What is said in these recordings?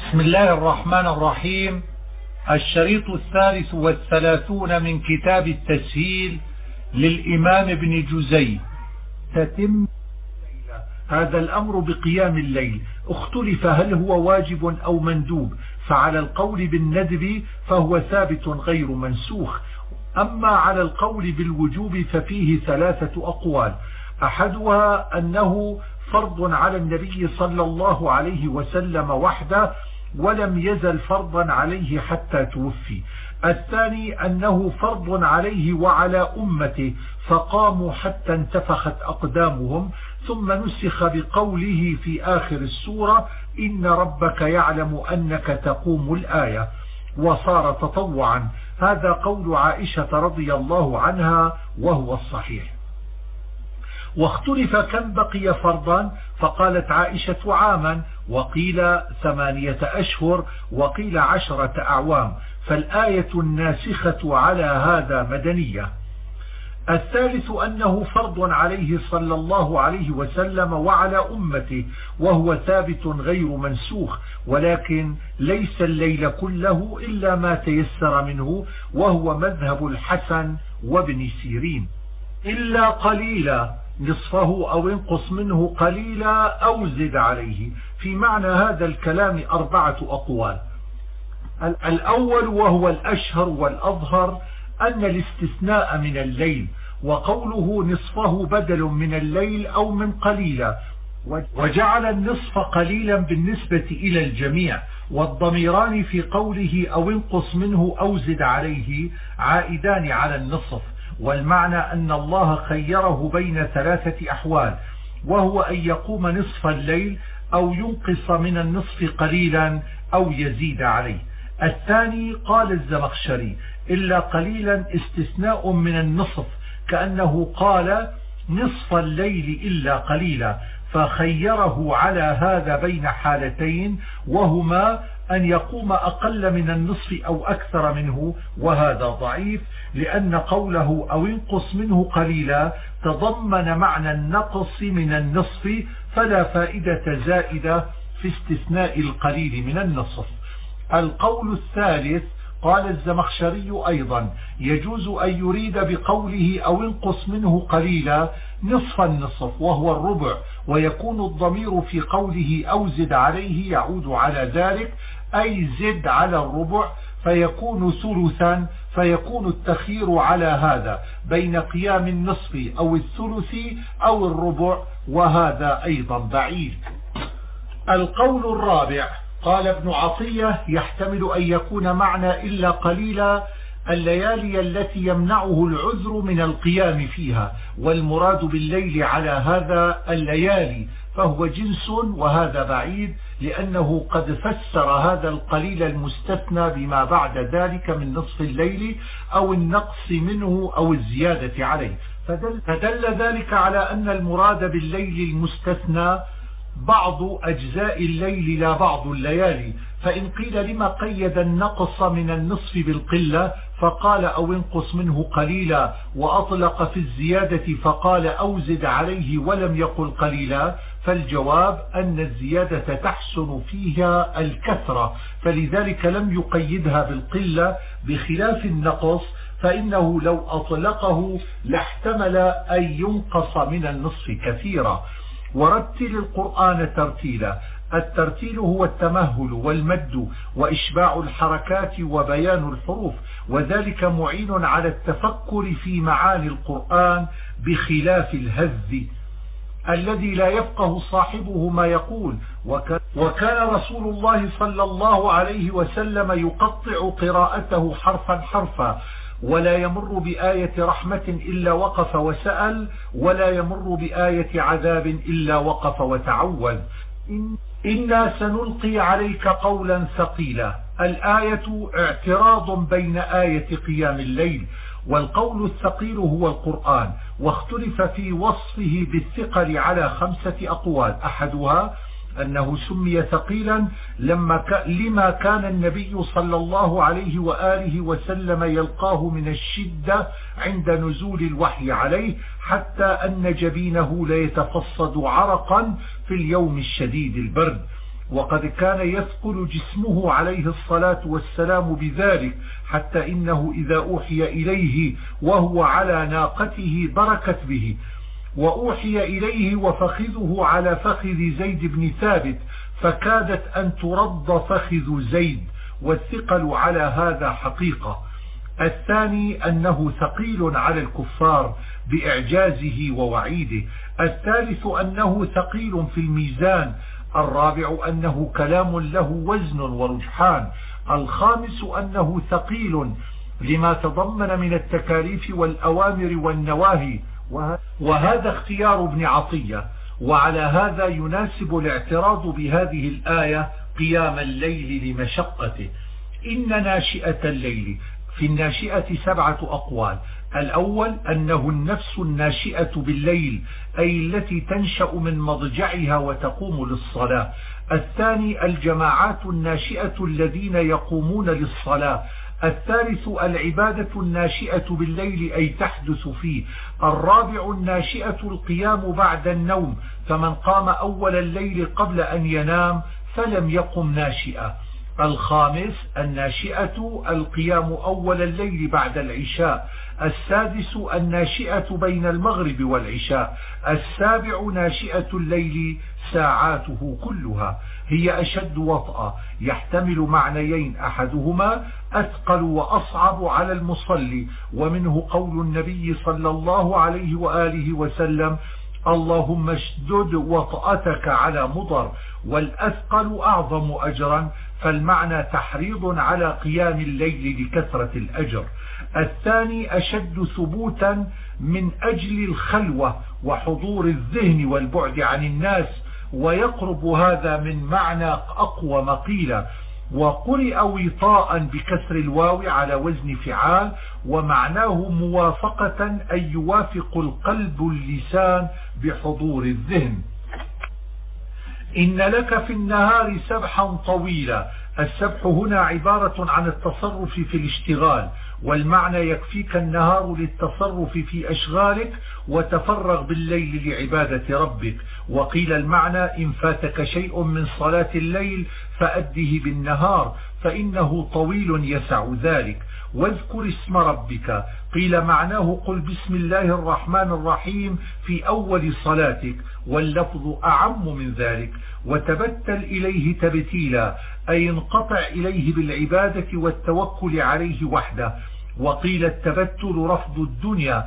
بسم الله الرحمن الرحيم. الشريط 33 من كتاب التسهيل للإمام ابن جزي. تتم هذا الأمر بقيام الليل. اختلف هل هو واجب أو مندوب، فعلى القول بالندب فهو ثابت غير منسوخ، أما على القول بالوجوب ففيه ثلاثة أقوال. أحدها أنه فرض على النبي صلى الله عليه وسلم وحده ولم يزل فرضا عليه حتى توفي. الثاني أنه فرض عليه وعلى أمته فقاموا حتى انتفخت أقدامهم، ثم نسخ بقوله في آخر السورة إن ربك يعلم أنك تقوم الآية، وصار تطوعا. هذا قول عائشة رضي الله عنها وهو الصحيح. واختلف كم بقي فرضا، فقالت عائشة عاما، وقيل 8 أشهر، وقيل 10 أعوام، فالآية الناسخة على هذا مدنية. الثالث أنه فرض عليه صلى الله عليه وسلم وعلى أمته، وهو ثابت غير منسوخ، ولكن ليس الليل كله إلا ما تيسر منه، وهو مذهب الحسن وابن سيرين، إلا قليلا نصفه أو انقص منه قليلا أو زد عليه. في معنى هذا الكلام 4 أقوال. الأول وهو الأشهر والأظهر أن الاستثناء من الليل، وقوله نصفه بدل من الليل أو من قليلا، وجعل النصف قليلا بالنسبة إلى الجميع، والضميران في قوله أو انقص منه أو زد عليه عائدان على النصف. والمعنى أن الله خيره بين 3 أحوال، وهو أن يقوم نصف الليل أو ينقص من النصف قليلا أو يزيد عليه. الثاني قال الزمخشري إلا قليلا استثناء من النصف، كأنه قال نصف الليل إلا قليلا، فخيره على هذا بين حالتين، وهما أن يقوم أقل من النصف أو أكثر منه، وهذا ضعيف، لأن قوله أو انقص منه قليلا تضمن معنى النقص من النصف، فلا فائدة زائدة في استثناء القليل من النصف. القول الثالث قال الزمخشري أيضا يجوز أن يريد بقوله أو انقص منه قليلا نصف النصف وهو الربع، ويكون الضمير في قوله أو زد عليه يعود على ذلك، أي زد على الربع فيكون ثلثا، فيكون التخيير على هذا بين قيام النصف أو الثلث أو الربع، وهذا أيضا بعيد. القول الرابع قال ابن عطية يحتمل أن يكون معنى إلا قليلا الليالي التي يمنعه العذر من القيام فيها، والمراد بالليل على هذا الليالي، فهو جنس، وهذا بعيد، لأنه قد فسر هذا القليل المستثنى بما بعد ذلك من نصف الليل أو النقص منه أو الزيادة عليه، فدل ذلك على أن المراد بالليل المستثنى بعض أجزاء الليل لا بعض الليالي. فإن قيل لما قيد النقص من النصف بالقلة فقال أو انقص منه قليلا، وأطلق في الزيادة فقال أو زد عليه ولم يقل قليلا، فالجواب أن الزيادة تحسن فيها الكثرة، فلذلك لم يقيدها بالقلة، بخلاف النقص فإنه لو أطلقه لاحتمل أن ينقص من النصف كثيرا. ورتل القرآن ترتيلا. الترتيل هو التمهل والمد وإشباع الحركات وبيان الحروف، وذلك معين على التفكر في معاني القرآن بخلاف الهز الذي لا يفقه صاحبه ما يقول. وكان رسول الله صلى الله عليه وسلم يقطع قراءته حرفا حرفا، ولا يمر بآية رحمة إلا وقف وسأل، ولا يمر بآية عذاب إلا وقف وتعوذ. إنا سنلقي عليك قولا ثقيلا. الآية اعتراض بين آية قيام الليل، والقول الثقيل هو القرآن، واختلف في وصفه بالثقل على 5 أقوال. أحدها أنه سمي ثقيلا لما كان النبي صلى الله عليه وآله وسلم يلقاه من الشدة عند نزول الوحي عليه، حتى أن جبينه ليتفصد عرقا في اليوم الشديد البرد. وقد كان يثقل جسمه عليه الصلاة والسلام بذلك، حتى إنه إذا أوحي إليه وهو على ناقته بركت به. وأوحي إليه وفخذه على فخذ زيد بن ثابت، فكادت أن ترد فخذ زيد، والثقل على هذا حقيقة. الثاني أنه ثقيل على الكفار بإعجازه ووعيده. الثالث أنه ثقيل في الميزان. الرابع أنه كلام له وزن ورجحان. الخامس أنه ثقيل لما تضمن من التكاليف والأوامر والنواهي، وهذا اختيار ابن عطية. وعلى هذا يناسب الاعتراض بهذه الآية قيام الليل لمشقته. إن ناشئة الليل، في الناشئة 7 أقوال. الأول أنه النفس الناشئة بالليل، أي التي تنشأ من مضجعها وتقوم للصلاة. الثاني الجماعات الناشئة الذين يقومون للصلاة. الثالث العبادة الناشئة بالليل، أي تحدث فيه. الرابع الناشئة القيام بعد النوم، فمن قام أول الليل قبل أن ينام فلم يقم ناشئة. الخامس الناشئة القيام أول الليل بعد العشاء. السادس الناشئة بين المغرب والعشاء. السابع ناشئة الليل ساعاته كلها، هي أشد وطأة، يحتمل معنيين، أحدهما أثقل وأصعب على المصلي، ومنه قول النبي صلى الله عليه وآله وسلم: اللهم اشدد وطأتك على مضر. والأثقل أعظم أجرا، فالمعنى تحريض على قيام الليل لكثرة الأجر. الثاني أشد ثبوتا من أجل الخلوة وحضور الذهن والبعد عن الناس، ويقرب هذا من معنى أقوى مقيلة. وقرئ وطاء بكسر الواو على وزن فعال، ومعناه موافقة أي يوافق القلب اللسان بحضور الذهن. إن لك في النهار سبحا طويلا. السبح هنا عبارة عن التصرف في الاشتغال، والمعنى يكفيك النهار للتصرف في أشغالك، وتفرغ بالليل لعبادة ربك. وقيل المعنى إن فاتك شيء من صلاة الليل فأده بالنهار، فإنه طويل يسع ذلك. واذكر اسم ربك، قيل معناه قل بسم الله الرحمن الرحيم في أول صلاتك، واللفظ أعم من ذلك. وتبتل إليه تبتيلا، أي انقطع إليه بالعبادة والتوكل عليه وحده. وقيل التبتل رفض الدنيا،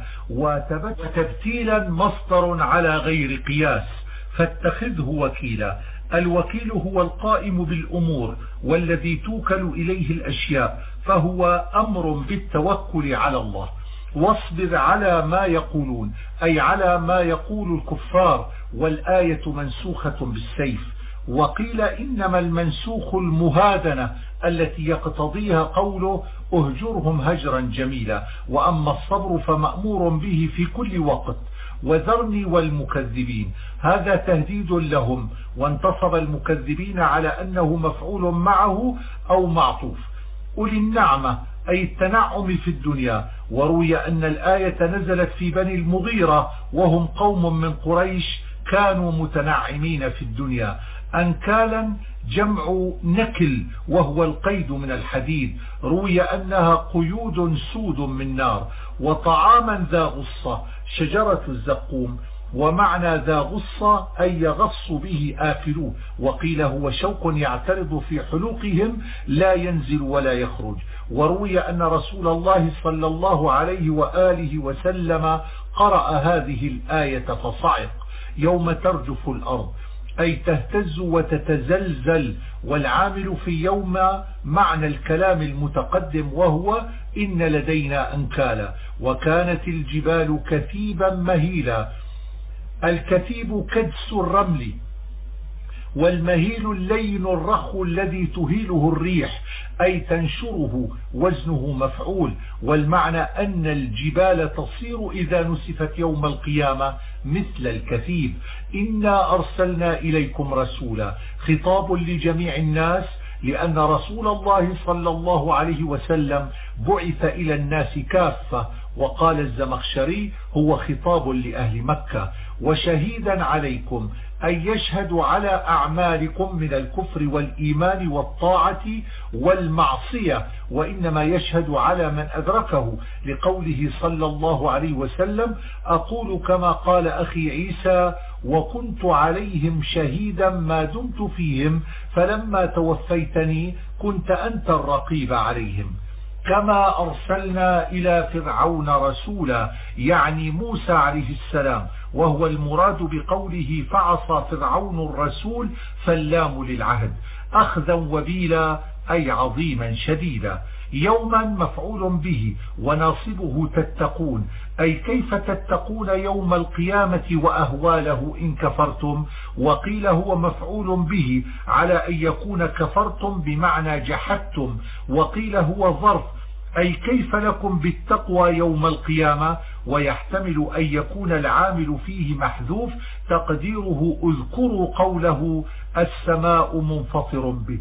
وتبتيلا مصدر على غير قياس، فاتخذه وكيلا. الوكيل هو القائم بالأمور والذي توكل إليه الأشياء، فهو أمر بالتوكل على الله. واصبر على ما يقولون، أي على ما يقول الكفار، والآية منسوخة بالسيف. وقيل إنما المنسوخ المهادنة التي يقتضيها قوله أهجرهم هجرا جميلا. وأما الصبر فمأمور به في كل وقت. وذرني والمكذبين، هذا تهديد لهم، وانتصب المكذبين على أنه مفعول معه أو معطوف. أولي النعمة أي التنعم في الدنيا. وروي أن الآية نزلت في بني المغيرة، وهم قوم من قريش كانوا متنعمين في الدنيا. أنكالا جمع نكل، وهو القيد من الحديد. روي أنها قيود سود من نار. وطعاما ذا غصة، شجرة الزقوم. ومعنى ذا غصة أي يغص به آكلوه. وقيل هو شوك يعترض في حلوقهم لا ينزل ولا يخرج. وروي أن رسول الله صلى الله عليه وآله وسلم قرأ هذه الآية فصعق: يوم ترجف الأرض، أي تهتز وتتزلزل. والعامل في يوم معنى الكلام المتقدم، وهو إن لدينا أنكالا. وكانت الجبال كثيبا مهيلا. الكثيب كدس الرمل، والمهيل اللين الرخ الذي تهيله الريح، أي تنشره، وزنه مفعول. والمعنى أن الجبال تصير إذا نسفت يوم القيامة مثل الكثيب. إنا أرسلنا إليكم رسولا، خطاب لجميع الناس، لأن رسول الله صلى الله عليه وسلم بعث إلى الناس كافة، وقال الزمخشري هو خطاب لأهل مكة. وشهيدا عليكم أن يشهدوا على أعمالكم من الكفر والإيمان والطاعة والمعصية، وإنما يشهد على من أدركه، لقوله صلى الله عليه وسلم: أقول كما قال أخي عيسى: وكنت عليهم شهيدا ما دمت فيهم فلما توفيتني كنت أنت الرقيب عليهم. كما أرسلنا إلى فرعون رسولا، يعني موسى عليه السلام، وهو المراد بقوله فعصى فرعون الرسول، فاللام للعهد، أخذا وبيلا أي عظيما شديدا. يوما مفعول به وناصبه تتقون، أي كيف تتقون يوم القيامة وأهواله إن كفرتم. وقيل هو مفعول به على أن يكون كفرتم بمعنى جحدتم، وقيل هو ظرف أي كيف لكم بالتقوى يوم القيامة، ويحتمل أن يكون العامل فيه محذوف تقديره اذكروا قوله السماء منفطر به.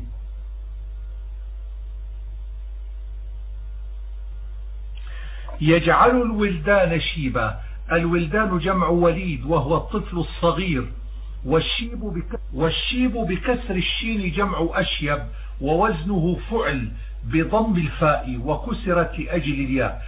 يجعل الولدان شيبا. الولدان جمع وليد وهو الطفل الصغير، والشيب بكسر الشين جمع أشيب، ووزنه فعل بضم الفاء وكسرت لأجل الياء.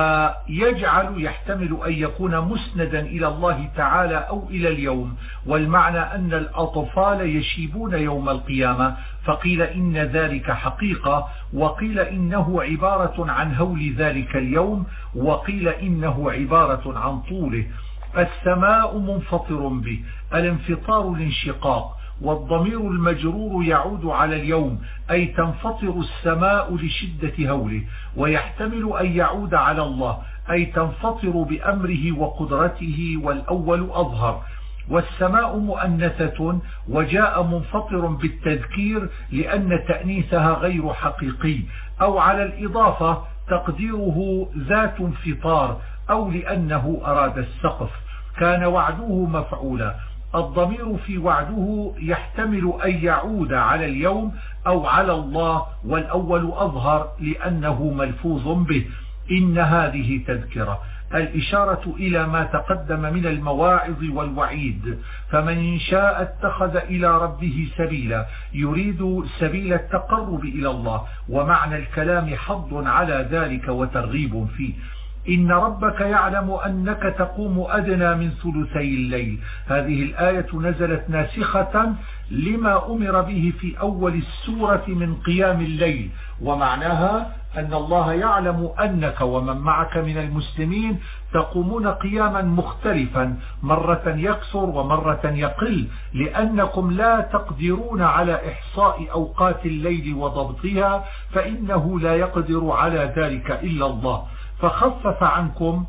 ويجعل يحتمل أن يكون مسندا إلى الله تعالى أو إلى اليوم، والمعنى أن الأطفال يشيبون يوم القيامة، فقيل إن ذلك حقيقة، وقيل إنه عبارة عن هول ذلك اليوم، وقيل إنه عبارة عن طوله. السماء منفطر به، الانفطار الانشقاق، والضمير المجرور يعود على اليوم، أي تنفطر السماء لشدة هوله، ويحتمل أن يعود على الله، أي تنفطر بأمره وقدرته، والأول أظهر. والسماء مؤنثة، وجاء منفطر بالتذكير لأن تأنيثها غير حقيقي، أو على الإضافة تقديره ذات انفطار، أو لأنه أراد السقف. كان وعده مفعولا. الضمير في وعده يحتمل أن يعود على اليوم أو على الله، والأول أظهر لأنه ملفوظ به. إن هذه تذكرة، الإشارة إلى ما تقدم من المواعظ والوعيد. فمن شاء اتخذ إلى ربه سبيلا، يريد سبيل التقرب إلى الله، ومعنى الكلام حض على ذلك وترغيب فيه. إن ربك يعلم أنك تقوم أدنى من ثلثي الليل. هذه الآية نزلت ناسخة لما أمر به في أول السورة من قيام الليل، ومعناها أن الله يعلم أنك ومن معك من المسلمين تقومون قياما مختلفا، مرة يكثر ومرة يقل، لأنكم لا تقدرون على إحصاء أوقات الليل وضبطها، فإنه لا يقدر على ذلك إلا الله، فخفف عنكم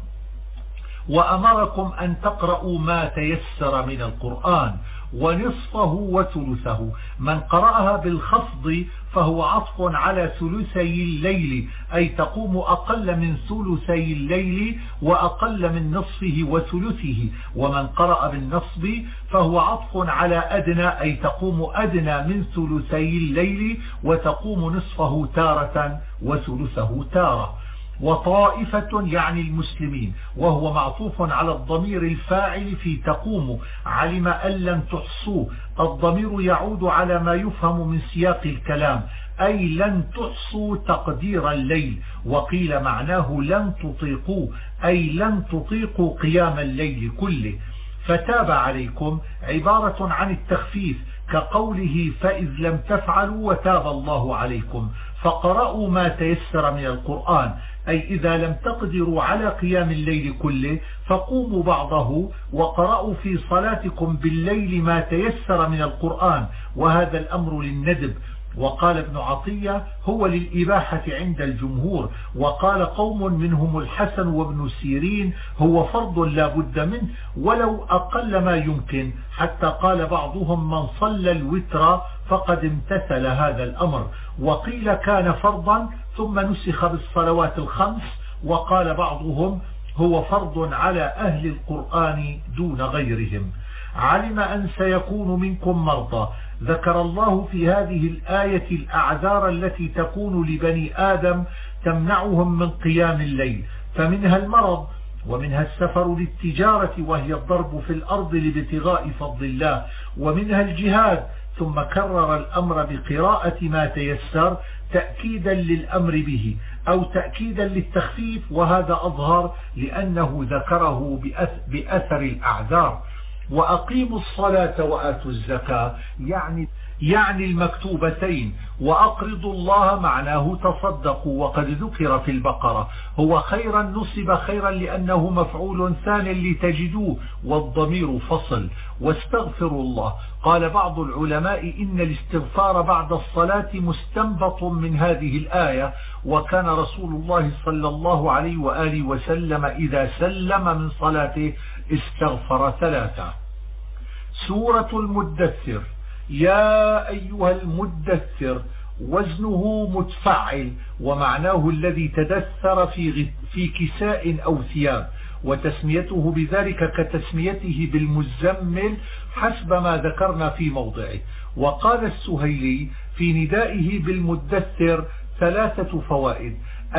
وأمركم أن تقرأوا ما تيسر من القرآن، ونصفه وثلثه. من قرأها بالخفض فهو عطف على ثلثي الليل، أي تقوم أقل من ثلثي الليل وأقل من نصفه وثلثه. ومن قرأ بالنصب فهو عطف على أدنى، أي تقوم أدنى من ثلثي الليل وتقوم نصفه تارة وثلثه تارة. وطائفة يعني المسلمين، وهو معطوف على الضمير الفاعل في تقوم، علم أن لن تحصوه. الضمير يعود على ما يفهم من سياق الكلام، أي لن تحصوا تقدير الليل. وقيل معناه لن تطيقوا، أي لن تطيقوا قيام الليل كله. فتاب عليكم عبارة عن التخفيف، كقوله فإذ لم تفعلوا وتاب الله عليكم فقرأوا ما تيسر من القرآن، أي إذا لم تقدروا على قيام الليل كله فقوموا بعضه وقرأوا في صلاتكم بالليل ما تيسر من القرآن، وهذا الأمر للندب. وقال ابن عطية هو للإباحة عند الجمهور، وقال قوم منهم الحسن وابن سيرين هو فرض لا بد منه ولو أقل ما يمكن، حتى قال بعضهم من صلى الوتر فقد امتثل هذا الأمر. وقيل كان فرضا ثم نسخ بالصلوات الخمس، وقال بعضهم هو فرض على أهل القرآن دون غيرهم. علم أن سيكون منكم مرضى. ذكر الله في هذه الآية الأعذار التي تكون لبني آدم تمنعهم من قيام الليل، فمنها المرض، ومنها السفر للتجارة وهي الضرب في الأرض لابتغاء فضل الله، ومنها الجهاد. ثم كرر الأمر بقراءة ما تيسر تأكيدا للأمر به أو تأكيدا للتخفيف، وهذا أظهر لأنه ذكره بأثر الأعذار. وأقيموا الصلاة وآتوا الزكاة يعني المكتوبتين، وأقرضوا الله معناه تصدقوا، وقد ذكر في البقرة. هو خيرا نصب خيرا لأنه مفعول ثاني لتجدوه، والضمير فصل. واستغفروا الله. قال بعض العلماء إن الاستغفار بعد الصلاة مستنبط من هذه الآية، وكان رسول الله صلى الله عليه وآله وسلم إذا سلم من صلاته استغفر 3. سورة المدثر. يا أيها المدثر وزنه متفعل، ومعناه الذي تدثر في كساء أو ثياب، وتسميته بذلك كتسميته بالمزمل حسب ما ذكرنا في موضعه. وقال السهيلي في ندائه بالمدثر 3 فوائد: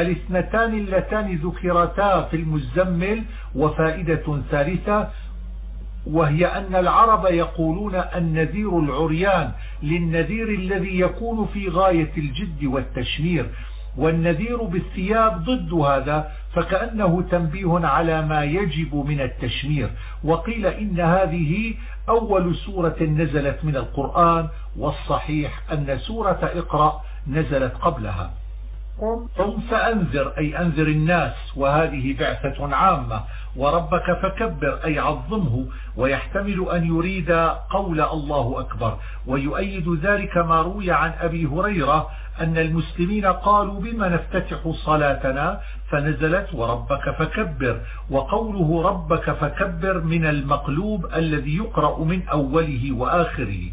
2 اللتان ذكرتا في المزمل، وفائدة ثالثة وهي أن العرب يقولون النذير العريان للنذير الذي يكون في غاية الجد والتشمير، والنذير بالثياب ضد هذا، فكأنه تنبيه على ما يجب من التشمير. وقيل إن هذه أول سورة نزلت من القرآن، والصحيح أن سورة اقرأ نزلت قبلها. قم فأنذر أي أنذر الناس، وهذه بعثة عامة. وربك فكبر أي عظمه، ويحتمل أن يريد قول الله أكبر. ويؤيد ذلك ما روي عن أبي هريرة أن المسلمين قالوا بما نفتتح صلاتنا، فنزلت وربك فكبر. وقوله ربك فكبر من المقلوب الذي يقرأ من أوله وآخره.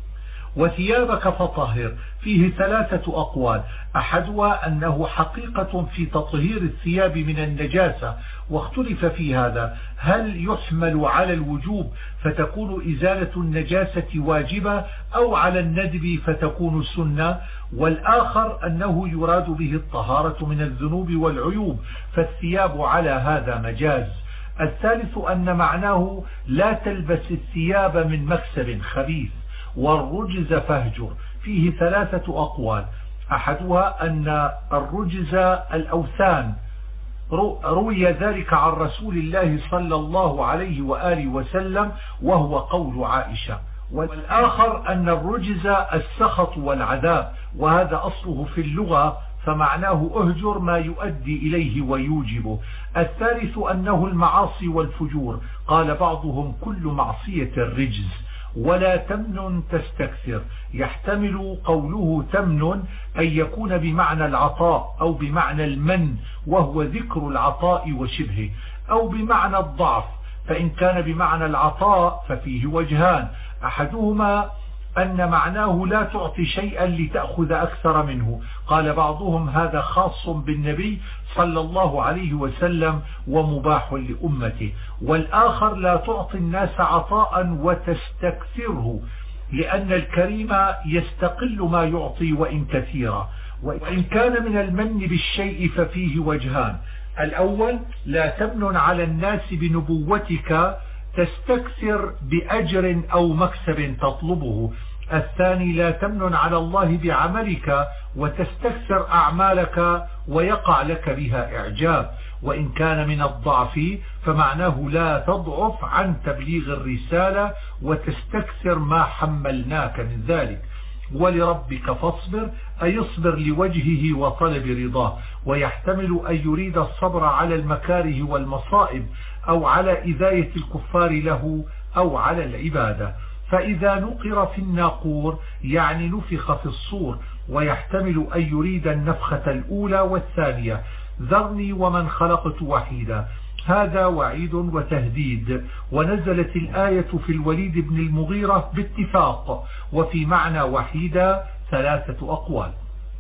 وثيابك فطهر فيه 3 أقوال، أحدها أنه حقيقة في تطهير الثياب من النجاسة، واختلف في هذا هل يحمل على الوجوب فتكون إزالة النجاسة واجبة أو على الندب فتكون سنة، والآخر أنه يراد به الطهارة من الذنوب والعيوب، فالثياب على هذا مجاز. الثالث أن معناه لا تلبس الثياب من مكسب خبيث. والرجز فاهجر فيه 3 أقوال، أحدها أن الرجز الأوثان، روي ذلك عن رسول الله صلى الله عليه وآله وسلم وهو قول عائشة. والآخر أن الرجز السخط والعذاب، وهذا أصله في اللغة، فمعناه أهجر ما يؤدي إليه ويوجبه. الثالث أنه المعاصي والفجور، قال بعضهم كل معصية الرجز. ولا تمنن تستكثر، يحتمل قوله تمنن أن يكون بمعنى العطاء أو بمعنى المن وهو ذكر العطاء وشبهه، أو بمعنى الضعف. فإن كان بمعنى العطاء ففيه وجهان، أحدهما أن معناه لا تعطي شيئا لتأخذ أكثر منه، قال بعضهم هذا خاص بالنبي صلى الله عليه وسلم ومباح لأمته. والآخر لا تعطي الناس عطاء وتستكثره، لأن الكريم يستقل ما يعطي وإن كثيرا. وإن كان من المن بالشيء ففيه وجهان، الأول لا تمنن على الناس بنبوتك تستكثر بأجر أو مكسب تطلبه. الثاني لا تمنن على الله بعملك وتستكثر أعمالك ويقع لك بها إعجاب. وإن كان من الضعف فمعناه لا تضعف عن تبليغ الرسالة وتستكثر ما حملناك من ذلك. ولربك فاصبر أي اصبر لوجهه وطلب رضاه، ويحتمل أن يريد الصبر على المكاره والمصائب أو على إذاية الكفار له أو على العبادة. فإذا نقر في الناقور يعني نفخ في الصور، ويحتمل أن يريد النفخة الأولى والثانية. ذرني ومن خلقت وحيدا، هذا وعيد وتهديد. ونزلت الآية في الوليد بن المغيرة باتفاق، وفي معنى وحيدا 3 أقوال.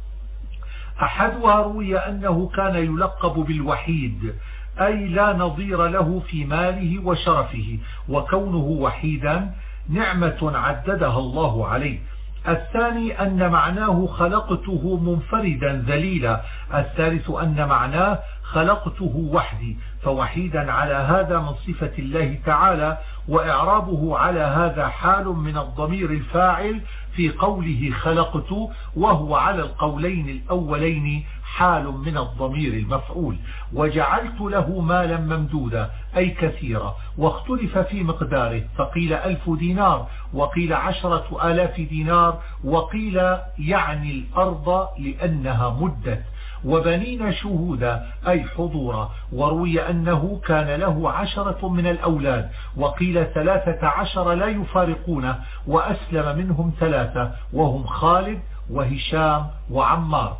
أحدها روي أنه كان يلقب بالوحيد، أي لا نظير له في ماله وشرفه، وكونه وحيدا نعمة عددها الله عليه. الثاني أن معناه خلقته منفردا ذليلا. الثالث أن معناه خلقته وحدي، فوحيدا على هذا من صفة الله تعالى، وإعرابه على هذا حال من الضمير الفاعل في قوله خلقت، وهو على القولين الأولين حال من الضمير المفعول. وجعلت له مالا ممدودا أي كثيرا، واختلف في مقداره، فقيل 1000 دينار، وقيل 10,000 دينار، وقيل يعني الأرض لأنها مدت. وبنين شهودا أي حضورا، وروي أنه كان له 10 من الأولاد، وقيل 13 لا يفارقونه، وأسلم منهم 3 وهم خالد وهشام وعمار.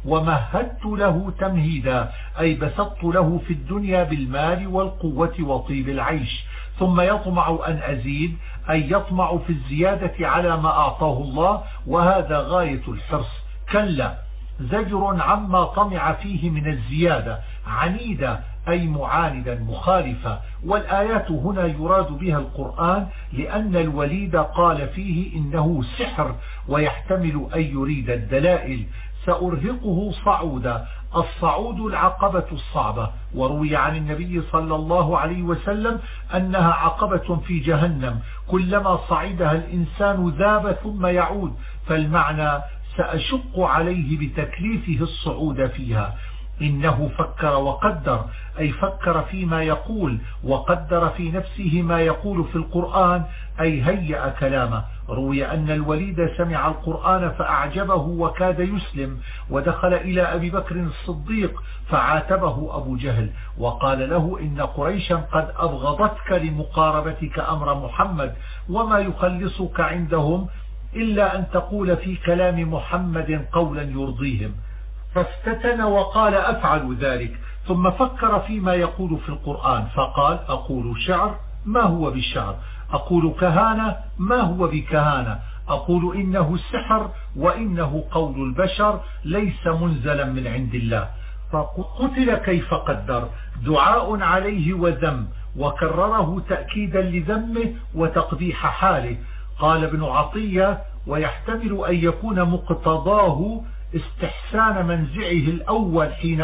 ومهدت له تمهيدا أي بسطت له في الدنيا بالمال والقوة وطيب العيش، ثم يطمع أن أزيد أي يطمع في الزيادة على ما أعطاه الله، وهذا غاية الحرص. كلا زجر عما طمع فيه من الزيادة، عنيدا أي معاندا مخالفا. والآيات هنا يراد بها القرآن، لأن الوليد قال فيه إنه سحر، ويحتمل أن يريد الدلائل. سأرهقه صعودا، الصعود العقبة الصعبة، وروي عن النبي صلى الله عليه وسلم أنها عقبة في جهنم، كلما صعدها الإنسان ذاب ثم يعود، فالمعنى سأشق عليه بتكليفه الصعود فيها. إنه فكر وقدر أي فكر فيما يقول، وقدر في نفسه ما يقول في القرآن أي هيأ كلامه. روي أن الوليد سمع القرآن فأعجبه وكاد يسلم، ودخل إلى أبي بكر الصديق فعاتبه أبو جهل وقال له إن قريشا قد أبغضتك لمقاربتك أمر محمد، وما يخلصك عندهم إلا أن تقول في كلام محمد قولا يرضيهم. فافتتن وقال أفعل ذلك، ثم فكر فيما يقول في القرآن فقال أقول شعر ما هو بالشعر، أقول كهانة ما هو بكهانة، أقول إنه سحر وإنه قول البشر ليس منزلا من عند الله. فقتل كيف قدر، دعاء عليه وذم، وكرره تأكيدا لذمه وتقبيح حاله. قال ابن عطية ويحتمل أن يكون مقتضاه استحسان منزعه الأول حين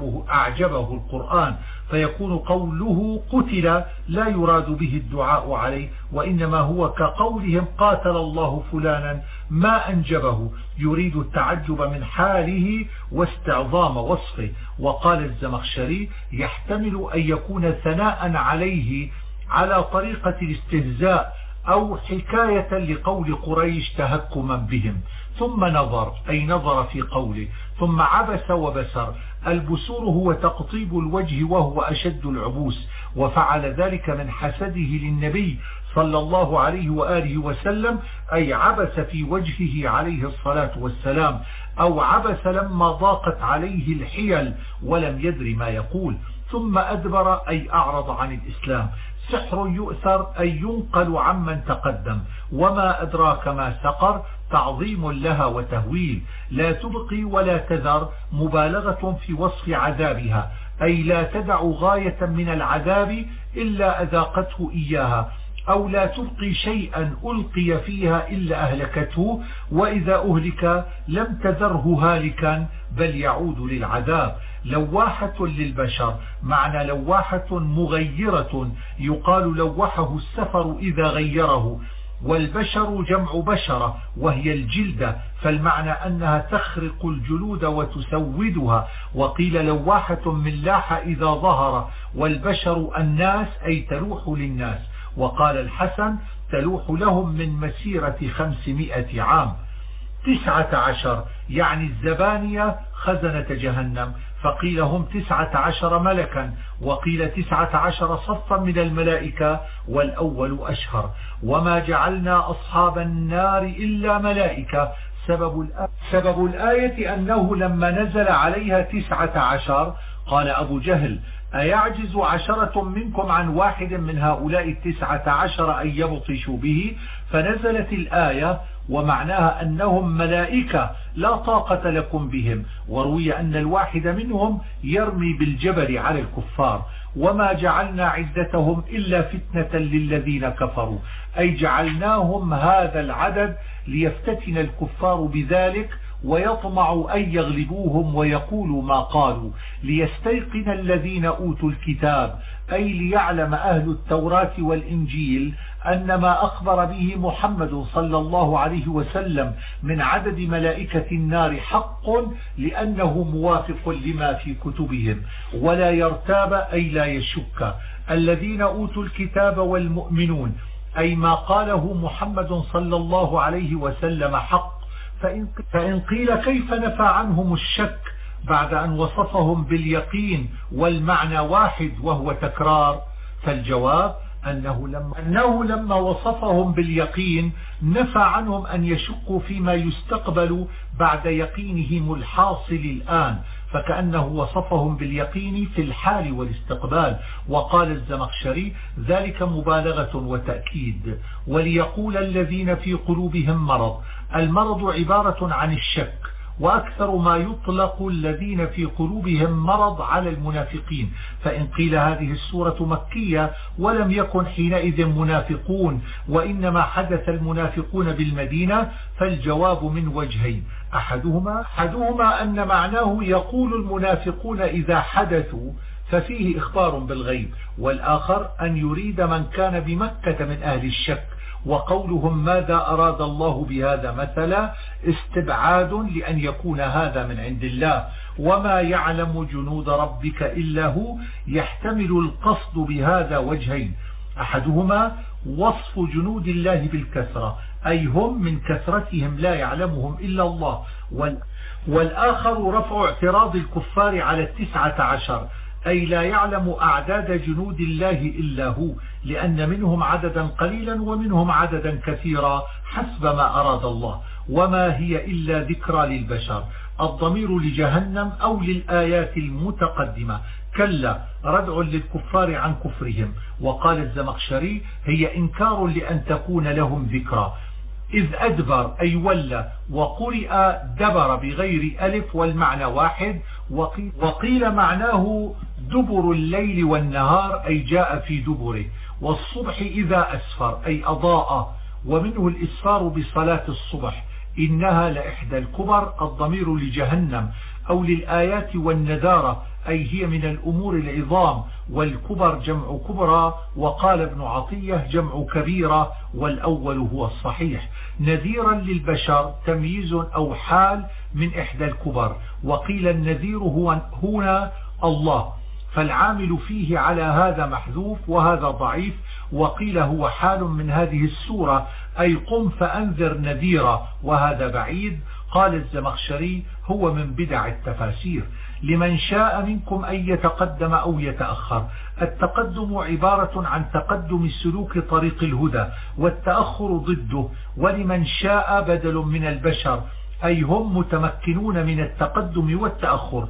أعجبه القرآن، فيكون قوله قتل لا يراد به الدعاء عليه، وإنما هو كقولهم قاتل الله فلانا ما أنجبه، يريد التعجب من حاله واستعظام وصفه. وقال الزمخشري يحتمل أن يكون ثناء عليه على طريقة الاستهزاء أو حكاية لقول قريش تهكما بهم. ثم نظر أي نظر في قوله، ثم عبس وبسر. البسور هو تقطيب الوجه وهو أشد العبوس، وفعل ذلك من حسده للنبي صلى الله عليه وآله وسلم، أي عبس في وجهه عليه الصلاة والسلام، أو عبس لما ضاقت عليه الحيل ولم يدر ما يقول. ثم أدبر أي أعرض عن الإسلام. سحر يؤثر أي ينقل عمن تقدم. وما أدراك ما سقر، تعظيم لها وتهويل. لا تبقي ولا تذر، مبالغة في وصف عذابها، أي لا تدع غاية من العذاب إلا أذاقته إياها، أو لا تبقي شيئا ألقي فيها إلا أهلكته، وإذا أهلك لم تذره هالكا بل يعود للعذاب. لواحة للبشر، معنى لواحة مغيرة، يقال لوحه السفر إذا غيره. والبشر جمع بشرة وهي الجلدة، فالمعنى أنها تخرق الجلود وتسودها. وقيل لواحة من لاح إذا ظهر، والبشر الناس أي تلوح للناس. وقال الحسن تلوح لهم من مسيرة 500 عام. 19 يعني الزبانية خزنة جهنم، فقيل هم 19 ملكا، وقيل 19 صفا من الملائكة، والأول أشهر. وما جعلنا أصحاب النار إلا ملائكة. سبب الآية أنه لما نزل عليها 19 قال أبو جهل أيعجز 10 منكم عن واحد من هؤلاء 19 أن يبطشوا به، فنزلت الآية ومعناها أنهم ملائكة لا طاقة لكم بهم. وروي أن الواحد منهم يرمي بالجبل على الكفار. وما جعلنا عدتهم إلا فتنة للذين كفروا، أي جعلناهم هذا العدد ليفتتن الكفار بذلك ويطمعوا أن يغلبوهم ويقولوا ما قالوا، ليستيقن الذين أوتوا الكتاب، أي ليعلم أهل التوراة والإنجيل أن ما أخبر به محمد صلى الله عليه وسلم من عدد ملائكة النار حق، لأنه موافق لما في كتبهم، ولا يرتاب أي لا يشك الذين أوتوا الكتاب والمؤمنون، أي ما قاله محمد صلى الله عليه وسلم حق. فإن قيل كيف نفى عنهم الشك بعد أن وصفهم باليقين والمعنى واحد وهو تكرار؟ فالجواب أنه لما وصفهم باليقين نفى عنهم أن يشكوا فيما يستقبل بعد يقينهم الحاصل الآن، فكأنه وصفهم باليقين في الحال والاستقبال. وقال الزمخشري ذلك مبالغة وتأكيد. وليقول الذين في قلوبهم مرض، المرض عبارة عن الشك، وأكثر ما يطلق الذين في قلوبهم مرض على المنافقين. فإن قيل هذه السورة مكية ولم يكن حينئذ منافقون وإنما حدث المنافقون بالمدينة، فالجواب من وجهين: أحدهما أن معناه يقول المنافقون إذا حدثوا ففيه إخبار بالغيب، والآخر أن يريد من كان بمكة من أهل الشك، وقولهم ماذا أراد الله بهذا مثلا استبعاد لأن يكون هذا من عند الله، وما يعلم جنود ربك إلا هو، يحتمل القصد بهذا وجهين: أحدهما وصف جنود الله بالكثرة، أي هم من كثرتهم لا يعلمهم إلا الله، والآخر رفع اعتراض الكفار على 19، أي لا يعلم أعداد جنود الله إلا هو، لأن منهم عددا قليلا ومنهم عددا كثيرا حسب ما أراد الله، وما هي إلا ذكرى للبشر. الضمير لجهنم أو للآيات المتقدمة، كلا ردع للكفار عن كفرهم. وقال الزمخشري هي إنكار لأن تكون لهم ذكرى، إذ أدبر أي ولى، وقرئ دبر بغير ألف والمعنى واحد. وقيل معناه دبر الليل والنهار، أي جاء في دبره، والصبح إذا أسفر أي أضاء، ومنه الإسفار بصلاة الصبح، إنها لإحدى الكبر. الضمير لجهنم أو للآيات والنذارة، أي هي من الأمور العظام، والكبر جمع كبرى. وقال ابن عطية جمع كبيرة، والأول هو الصحيح. نذيرا للبشر تمييز أو حال من إحدى الكبر. وقيل النذير هو هنا الله، فالعامل فيه على هذا محذوف وهذا ضعيف. وقيل هو حال من هذه السورة، أي قم فأنذر نذيرا، وهذا بعيد. قال الزمخشري هو من بدع التفاسير. لمن شاء منكم أن يتقدم أو يتأخر. التقدم عبارة عن تقدم سلوك طريق الهدى، والتأخر ضده. ولمن شاء بدل من البشر، أي هم متمكنون من التقدم والتأخر.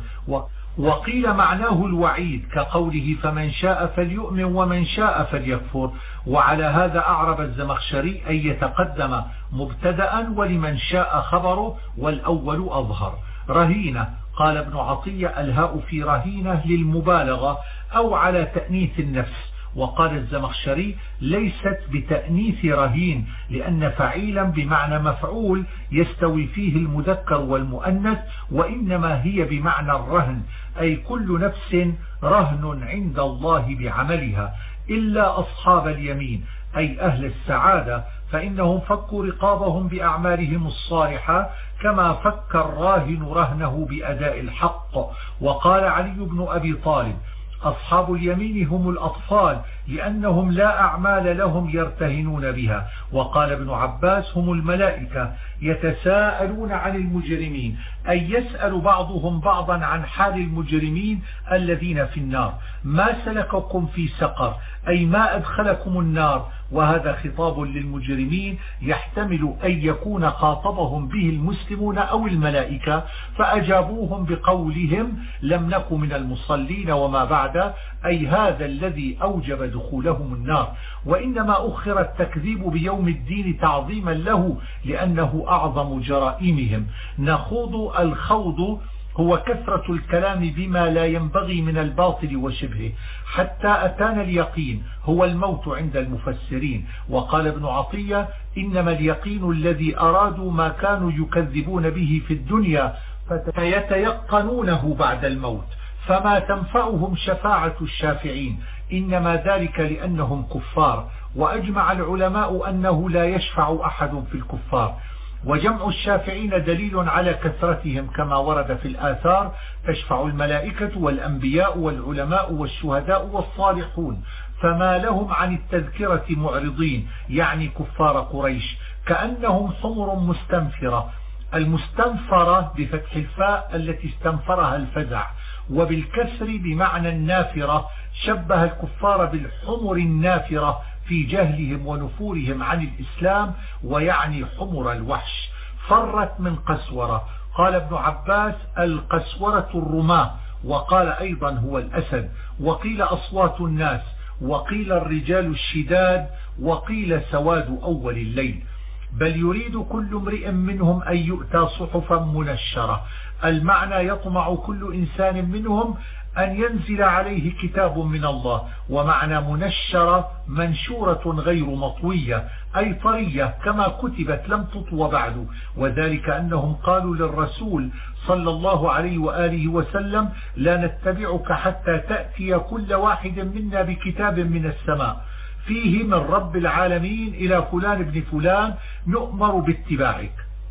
وقيل معناه الوعيد، كقوله فمن شاء فليؤمن ومن شاء فليكفر. وعلى هذا أعرب الزمخشري أن يتقدم مبتدأ، ولمن شاء خبره، والأول أظهر. رهينة، قال ابن عطية الهاء في رهينة للمبالغة أو على تأنيث النفس. وقال الزمخشري ليست بتأنيث رهين، لأن فعيلا بمعنى مفعول يستوي فيه المذكر والمؤنث، وإنما هي بمعنى الرهن، أي كل نفس رهن عند الله بعملها إلا أصحاب اليمين، أي أهل السعادة، فإنهم فكوا رقابهم بأعمالهم الصالحة كما فك الراهن رهنه بأداء الحق. وقال علي بن أبي طالب أصحاب اليمين هم الأطفال، لأنهم لا أعمال لهم يرتهنون بها. وقال ابن عباس هم الملائكة يتساءلون عن المجرمين، أي يسأل بعضهم بعضا عن حال المجرمين الذين في النار. ما سلككم في سقر، أي ما أدخلكم النار. وهذا خطاب للمجرمين يحتمل أن يكون خاطبهم به المسلمون أو الملائكة، فأجابوهم بقولهم لم نك من المصلين وما بعد، أي هذا الذي أوجب دخولهم النار. وإنما أخر التكذيب بيوم الدين تعظيما له، لأنه أعظم جرائمهم. نخوض الخوض هو كثرة الكلام بما لا ينبغي من الباطل وشبهه حتى أتانا اليقين هو الموت عند المفسرين. وقال ابن عطية إنما اليقين الذي أرادوا ما كانوا يكذبون به في الدنيا فيتيقنونه بعد الموت، فما تنفعهم شفاعة الشافعين، إنما ذلك لأنهم كفار. وأجمع العلماء أنه لا يشفع أحد في الكفار. وجمع الشافعين دليل على كثرتهم كما ورد في الآثار: تشفع الملائكة والأنبياء والعلماء والشهداء والصالحون، فما لهم عن التذكرة معرضين، يعني كفار قريش، كأنهم حمر مستنفرة. المستنفرة بفتح الفاء التي استنفرها الفزع، وبالكسر بمعنى النافرة. شبه الكفار بالحمر النافرة في جهلهم ونفورهم عن الإسلام، ويعني حمر الوحش فرت من قسورة. قال ابن عباس: القسورة الرماة، وقال أيضا هو الأسد، وقيل أصوات الناس، وقيل الرجال الشداد، وقيل سواد أول الليل. بل يريد كل امرئ منهم أن يؤتى صحفا منشرة. المعنى: يطمع كل إنسان منهم أن ينزل عليه كتاب من الله. ومعنى منشرة: منشورة غير مطوية، أي طرية كما كتبت لم تطوى بعد. وذلك أنهم قالوا للرسول صلى الله عليه وآله وسلم: لا نتبعك حتى تأتي كل واحد منا بكتاب من السماء فيه من رب العالمين إلى فلان ابن فلان نؤمر باتباعك.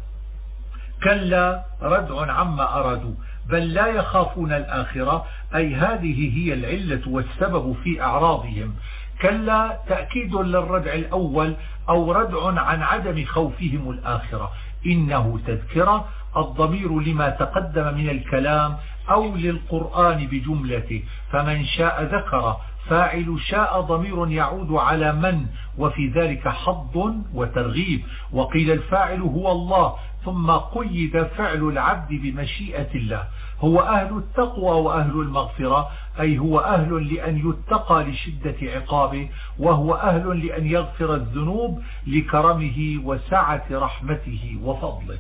كلا ردع عما أرادوا، بل لا يخافون الآخرة، أي هذه هي العلة والسبب في أعراضهم. كلا تأكيد للردع الأول، أو ردع عن عدم خوفهم الآخرة. إنه تذكرة، الضمير لما تقدم من الكلام أو للقرآن بجملته، فمن شاء ذكر. فاعل شاء ضمير يعود على من، وفي ذلك حظ وترغيب. وقيل الفاعل هو الله، ثم قيد فعل العبد بمشيئة الله. هو أهل التقوى وأهل المغفرة، أي هو أهل لأن يتقى لشدة عقابه، وهو أهل لأن يغفر الذنوب لكرمه وسعة رحمته وفضله.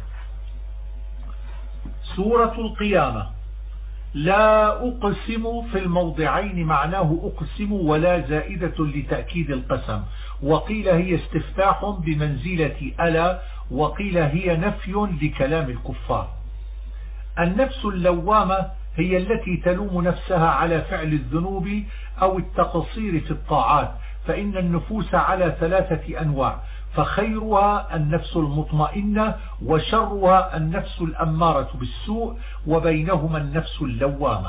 سورة القيامة. لا أقسم في الموضعين معناه أقسم ولا زائدة لتأكيد القسم، وقيل هي استفتاح بمنزلة ألا، وقيل هي نفي لكلام الكفار. النفس اللوامة هي التي تلوم نفسها على فعل الذنوب أو التقصير في الطاعات، فإن النفوس على 3 أنواع: فخيرها النفس المطمئنة، وشرها النفس الأمارة بالسوء، وبينهما النفس اللوامة.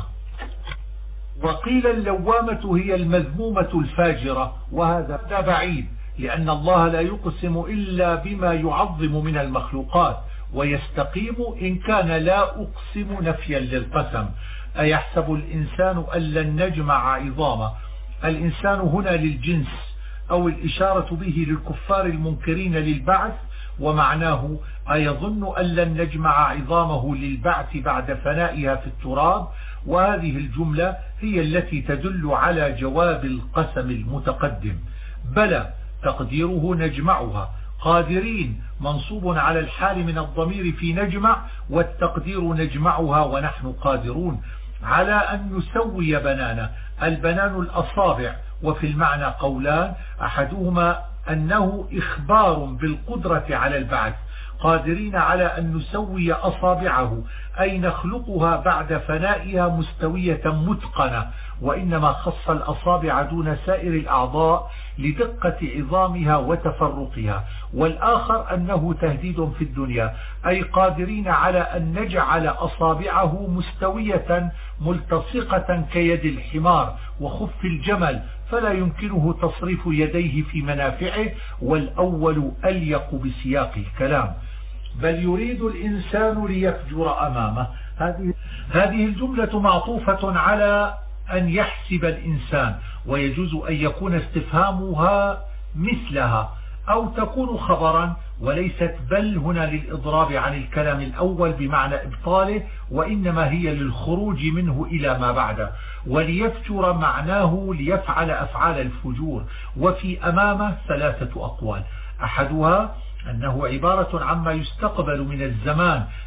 وقيل اللوامة هي المذمومة الفاجرة، وهذا بعيد، لأن الله لا يقسم إلا بما يعظم من المخلوقات، ويستقيم إن كان لا أقسم نفيا للقسم. أيحسب الإنسان أن لن نجمع عظامه؟ الإنسان هنا للجنس، أو الإشارة به للكفار المنكرين للبعث، ومعناه أيظن أن لن نجمع عظامه للبعث بعد فنائها في التراب. وهذه الجملة هي التي تدل على جواب القسم المتقدم. بلى تقديره نجمعها، قادرين منصوب على الحال من الضمير في نجمع، والتقدير نجمعها ونحن قادرون على أن نسوي بنانا. البنان الأصابع، وفي المعنى قولان: أحدهما أنه إخبار بالقدرة على البعث، قادرين على أن نسوي أصابعه، أي نخلقها بعد فنائها مستوية متقنة، وإنما خص الأصابع دون سائر الأعضاء لدقة عظامها وتفرقها. والآخر أنه تهديد في الدنيا، أي قادرين على أن نجعل أصابعه مستوية ملتصقة كيد الحمار وخف الجمل، فلا يمكنه تصريف يديه في منافعه، والأول أليق بسياق الكلام. بل يريد الإنسان ليفجر أمامه. هذه الجملة معطوفة على أن يحسب الإنسان، ويجوز أن يكون استفهامها مثلها أو تكون خبرا، وليست بل هنا للإضراب عن الكلام الأول بمعنى إبطاله، وإنما هي للخروج منه إلى ما بعده. وليفجر معناه ليفعل أفعال الفجور. وفي أمامه 3 أقوال: أحدها أنه عبارة عما يستقبل من الزمان،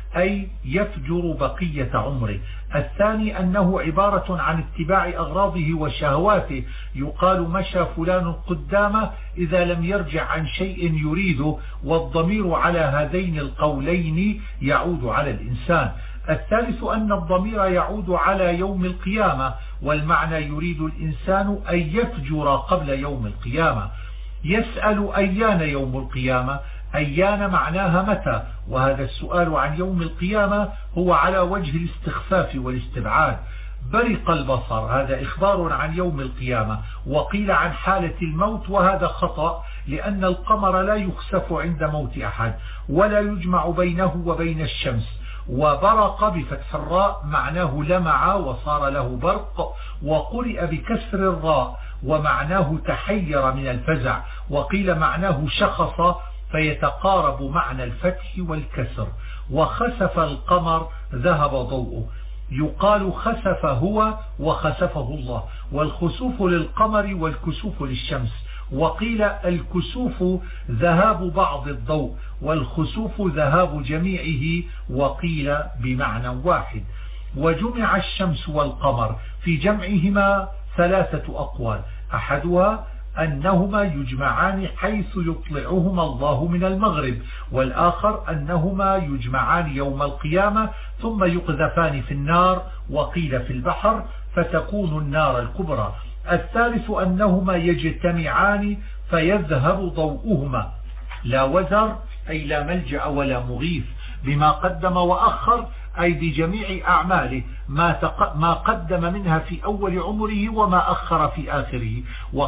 أي يفجر بقية عمره. الثاني أنه عبارة عن اتباع أغراضه وشهواته، يقال مشى فلان قدامه إذا لم يرجع عن شيء يريده، والضمير على هذين القولين يعود على الإنسان. الثالث أن الضمير يعود على يوم القيامة، والمعنى يريد الإنسان أن يفجر قبل يوم القيامة. يسأل أيان يوم القيامة، أيان معناها متى، وهذا السؤال عن يوم القيامة هو على وجه الاستخفاف والاستبعاد. برق البصر، هذا إخبار عن يوم القيامة، وقيل عن حالة الموت، وهذا خطأ لأن القمر لا يخسف عند موت أحد ولا يجمع بينه وبين الشمس. وبرق بفتح الراء معناه لمع وصار له برق، وقرئ بكسر الراء ومعناه تحير من الفزع، وقيل معناه شخص فيتقارب معنى الفتح والكسر. وخسف القمر ذهب ضوءه، يقال خسف هو وخسفه الله، والخسوف للقمر والكسوف للشمس. وقيل الكسوف ذهاب بعض الضوء والخسوف ذهاب جميعه، وقيل بمعنى واحد. وجمع الشمس والقمر، في جمعهما ثلاثة أقوال، أحدها أنهما يجمعان حيث يطلعهما الله من المغرب، والآخر أنهما يجمعان يوم القيامة ثم يقذفان في النار، وقيل في البحر فتكون النار الكبرى. الثالث أنهما يجتمعان فيذهب ضوءهما، لا وزر أي لا ملجأ ولا مغيث، بما قدم وأخر أي بجميع أعماله، ما قدم منها في أول عمره وما أخر في آخره.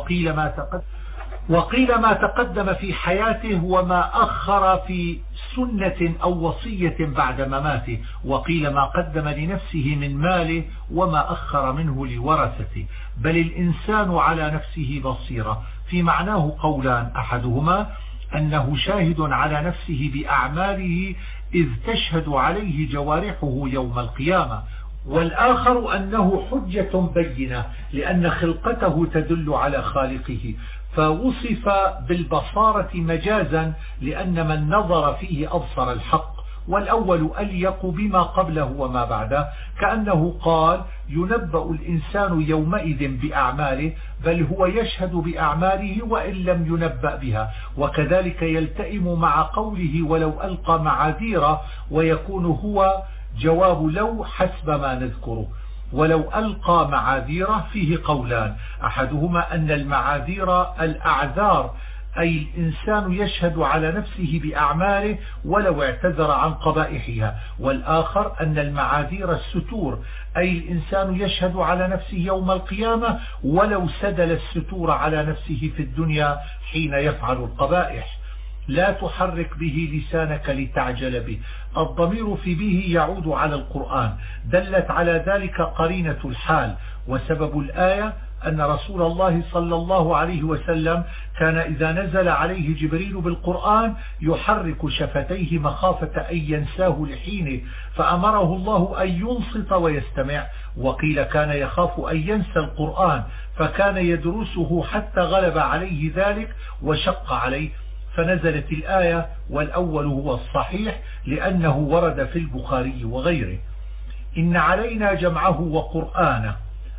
وقيل ما تقدم في حياته وما أخر في سنة أو وصية بعد مماته. وقيل ما قدم لنفسه من ماله وما أخر منه لورثته. بل الإنسان على نفسه بصيرة، في معناه قولان، أحدهما أنه شاهد على نفسه بأعماله إذ تشهد عليه جوارحه يوم القيامة، والآخر أنه حجة بينة لأن خلقته تدل على خالقه، فوصف بالبصارة مجازا لأن من نظر فيه أبصر الحق، والأول أليق بما قبله وما بعده، كأنه قال ينبأ الإنسان يومئذ بأعماله، بل هو يشهد بأعماله وإن لم ينبأ بها. وكذلك يلتئم مع قوله ولو ألقى معاذيره، ويكون هو جواب لو حسب ما نذكره. ولو ألقى معاذيره فيه قولان، أحدهما أن المعاذير الأعذار، أي الإنسان يشهد على نفسه بأعماله ولو اعتذر عن قبائحها، والآخر أن المعاذير الستور، أي الإنسان يشهد على نفسه يوم القيامة ولو سدل الستور على نفسه في الدنيا حين يفعل القبائح. لا تحرك به لسانك لتعجل به، الضمير في به يعود على القرآن، دلت على ذلك قرينة الحال. وسبب الآية أن رسول الله صلى الله عليه وسلم كان إذا نزل عليه جبريل بالقرآن يحرك شفتيه مخافة أن ينساه لحينه، فأمره الله أن ينصت ويستمع. وقيل كان يخاف أن ينسى القرآن فكان يدرسه حتى غلب عليه ذلك وشق عليه، فنزلت الآية، والأول هو الصحيح لأنه ورد في البخاري وغيره. إن علينا جمعه وقرآنه،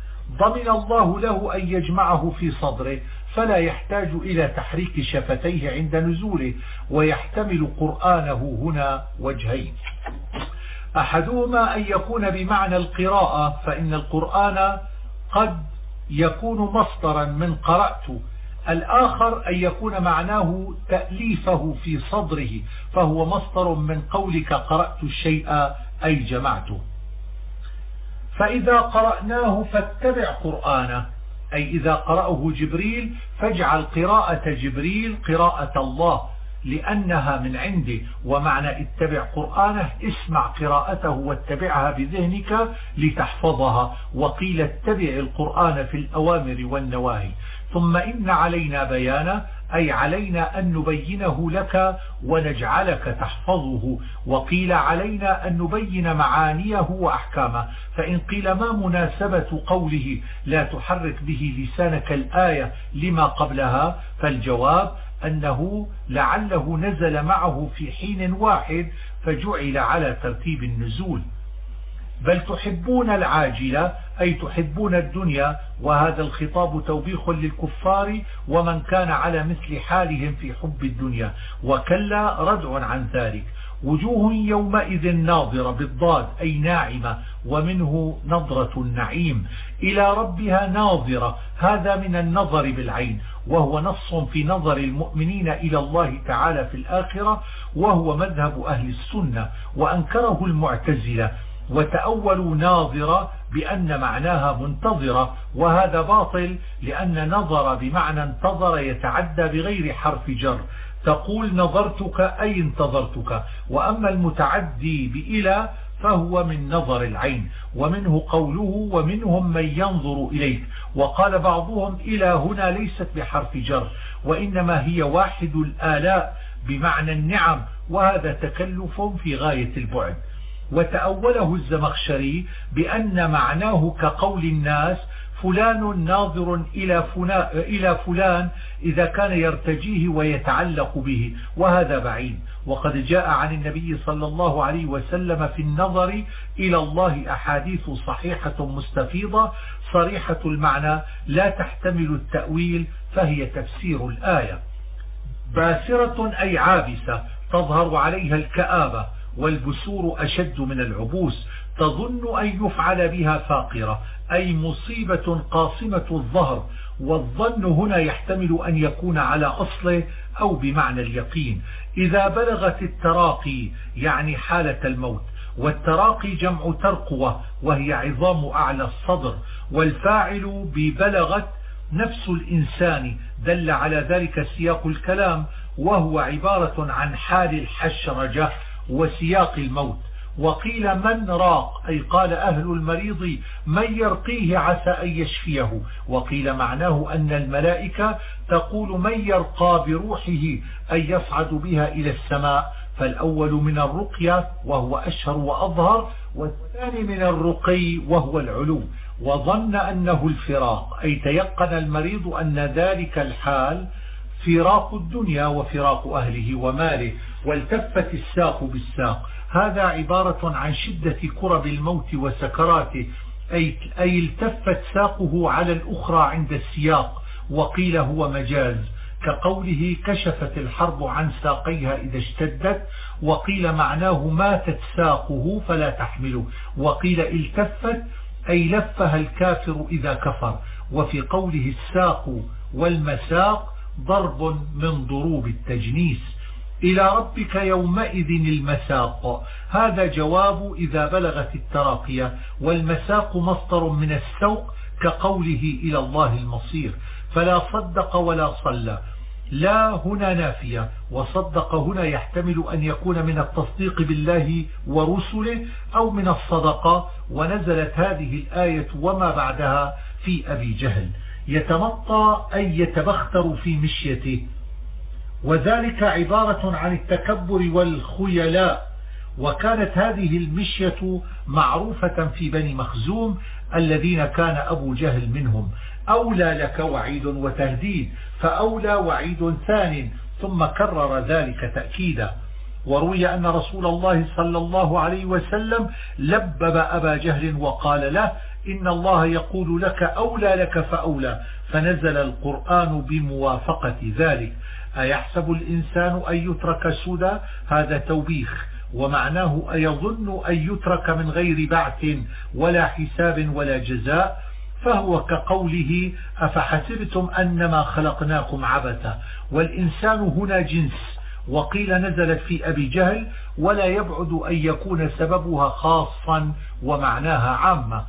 ضمن الله له أن يجمعه في صدره فلا يحتاج إلى تحريك شفتيه عند نزوله، ويحتمل قرآنه هنا وجهين، أحدهما أن يكون بمعنى القراءة، فإن القرآن قد يكون مصدرا من قرأت، الآخر أن يكون معناه تأليفه في صدره، فهو مصدر من قولك قرأت الشيء أي جمعته. فإذا قرأناه فاتبع قرآنه، أي إذا قرأه جبريل فاجعل قراءة جبريل قراءة الله لأنها من عنده. ومعنى اتبع قرآنه اسمع قراءته واتبعها بذهنك لتحفظها. وقيل اتبع القرآن في الأوامر والنواهي. ثم إن علينا بيانه، أي علينا أن نبينه لك ونجعلك تحفظه. وقيل علينا أن نبين معانيه وأحكامه. فإن قيل ما مناسبة قوله لا تحرك به لسانك الآية لما قبلها، فالجواب أنه لعله نزل معه في حين واحد فجعل على ترتيب النزول. بل تحبون العاجلة أي تحبون الدنيا، وهذا الخطاب توبيخ للكفار ومن كان على مثل حالهم في حب الدنيا، وكلا ردع عن ذلك. وجوه يومئذ ناظرة بالضاد أي ناعمة، ومنه نظرة النعيم. إلى ربها ناظرة، هذا من النظر بالعين، وهو نص في نظر المؤمنين إلى الله تعالى في الآخرة، وهو مذهب أهل السنة، وأنكره المعتزلة وتأولوا ناظرة بأن معناها منتظرة، وهذا باطل، لأن نظر بمعنى انتظر يتعدى بغير حرف جر. تقول نظرتك أي انتظرتك، وأما المتعدي بإلى فهو من نظر العين. ومنه قوله ومنهم من ينظر إليك. وقال بعضهم إلى هنا ليست بحرف جر، وإنما هي واحد الآلاء بمعنى النعم، وهذا تكلف في غاية البعد. وتأوله الزمخشري بأن معناه كقول الناس فلان ناظر إلى فلان إذا كان يرتجيه ويتعلق به، وهذا بعيد. وقد جاء عن النبي صلى الله عليه وسلم في النظر إلى الله أحاديث صحيحة مستفيضة صريحة المعنى لا تحتمل التأويل، فهي تفسير الآية. باسرة أي عابسة تظهر عليها الكآبة، والبسور أشد من العبوس. تظن أن يفعل بها فاقرة أي مصيبة قاصمة الظهر، والظن هنا يحتمل أن يكون على أصله أو بمعنى اليقين. إذا بلغت التراقي يعني حالة الموت، والتراقي جمع ترقوة وهي عظام أعلى الصدر، والفاعل ببلغت نفس الإنسان، دل على ذلك سياق الكلام، وهو عبارة عن حال الحشرجة وسياق الموت. وقيل من راق أي قال أهل المريض من يرقيه عسى أن يشفيه. وقيل معناه أن الملائكة تقول من يرقى بروحه أي يصعد بها إلى السماء، فالأول من الرقية وهو أشهر وأظهر، والثاني من الرقي وهو العلو. وظن أنه الفراق أي تيقن المريض أن ذلك الحال فراق الدنيا وفراق أهله وماله. والتفت الساق بالساق، هذا عبارة عن شدة كرب الموت وسكراته، أي التفت ساقه على الأخرى عند السياق. وقيل هو مجاز كقوله كشفت الحرب عن ساقيها إذا اشتدت. وقيل معناه ماتت ساقه فلا تحمله. وقيل التفت أي لفها الكافر إذا كفر. وفي قوله الساق والمساق ضرب من ضروب التجنيس. إلى ربك يومئذ المساق، هذا جواب إذا بلغت التراقية. والمساق مصدر من السوق كقوله إلى الله المصير. فلا صدق ولا صلى، لا هنا نافية، وصدق هنا يحتمل أن يكون من التصديق بالله ورسله أو من الصدقة. ونزلت هذه الآية وما بعدها في أبي جهل. يتمطى أي يتبختر في مشيته، وذلك عبارة عن التكبر والخيلاء. وكانت هذه المشية معروفة في بني مخزوم الذين كان أبو جهل منهم. أولى لك وعيد وتهديد، فأولى وعيد ثان، ثم كرر ذلك تأكيدا. وروي أن رسول الله صلى الله عليه وسلم لبب أبا جهل وقال له إن الله يقول لك أولى لك فأولى، فنزل القرآن بموافقة ذلك. أيحسب الإنسان أن يترك سدى، هذا توبيخ، ومعناه أيظن أن يترك من غير بعث ولا حساب ولا جزاء، فهو كقوله أفحسبتم أنما خلقناكم عبثا. والإنسان هنا جنس. وقيل نزلت في أبي جهل، ولا يبعد أن يكون سببها خاصا ومعناها عامة.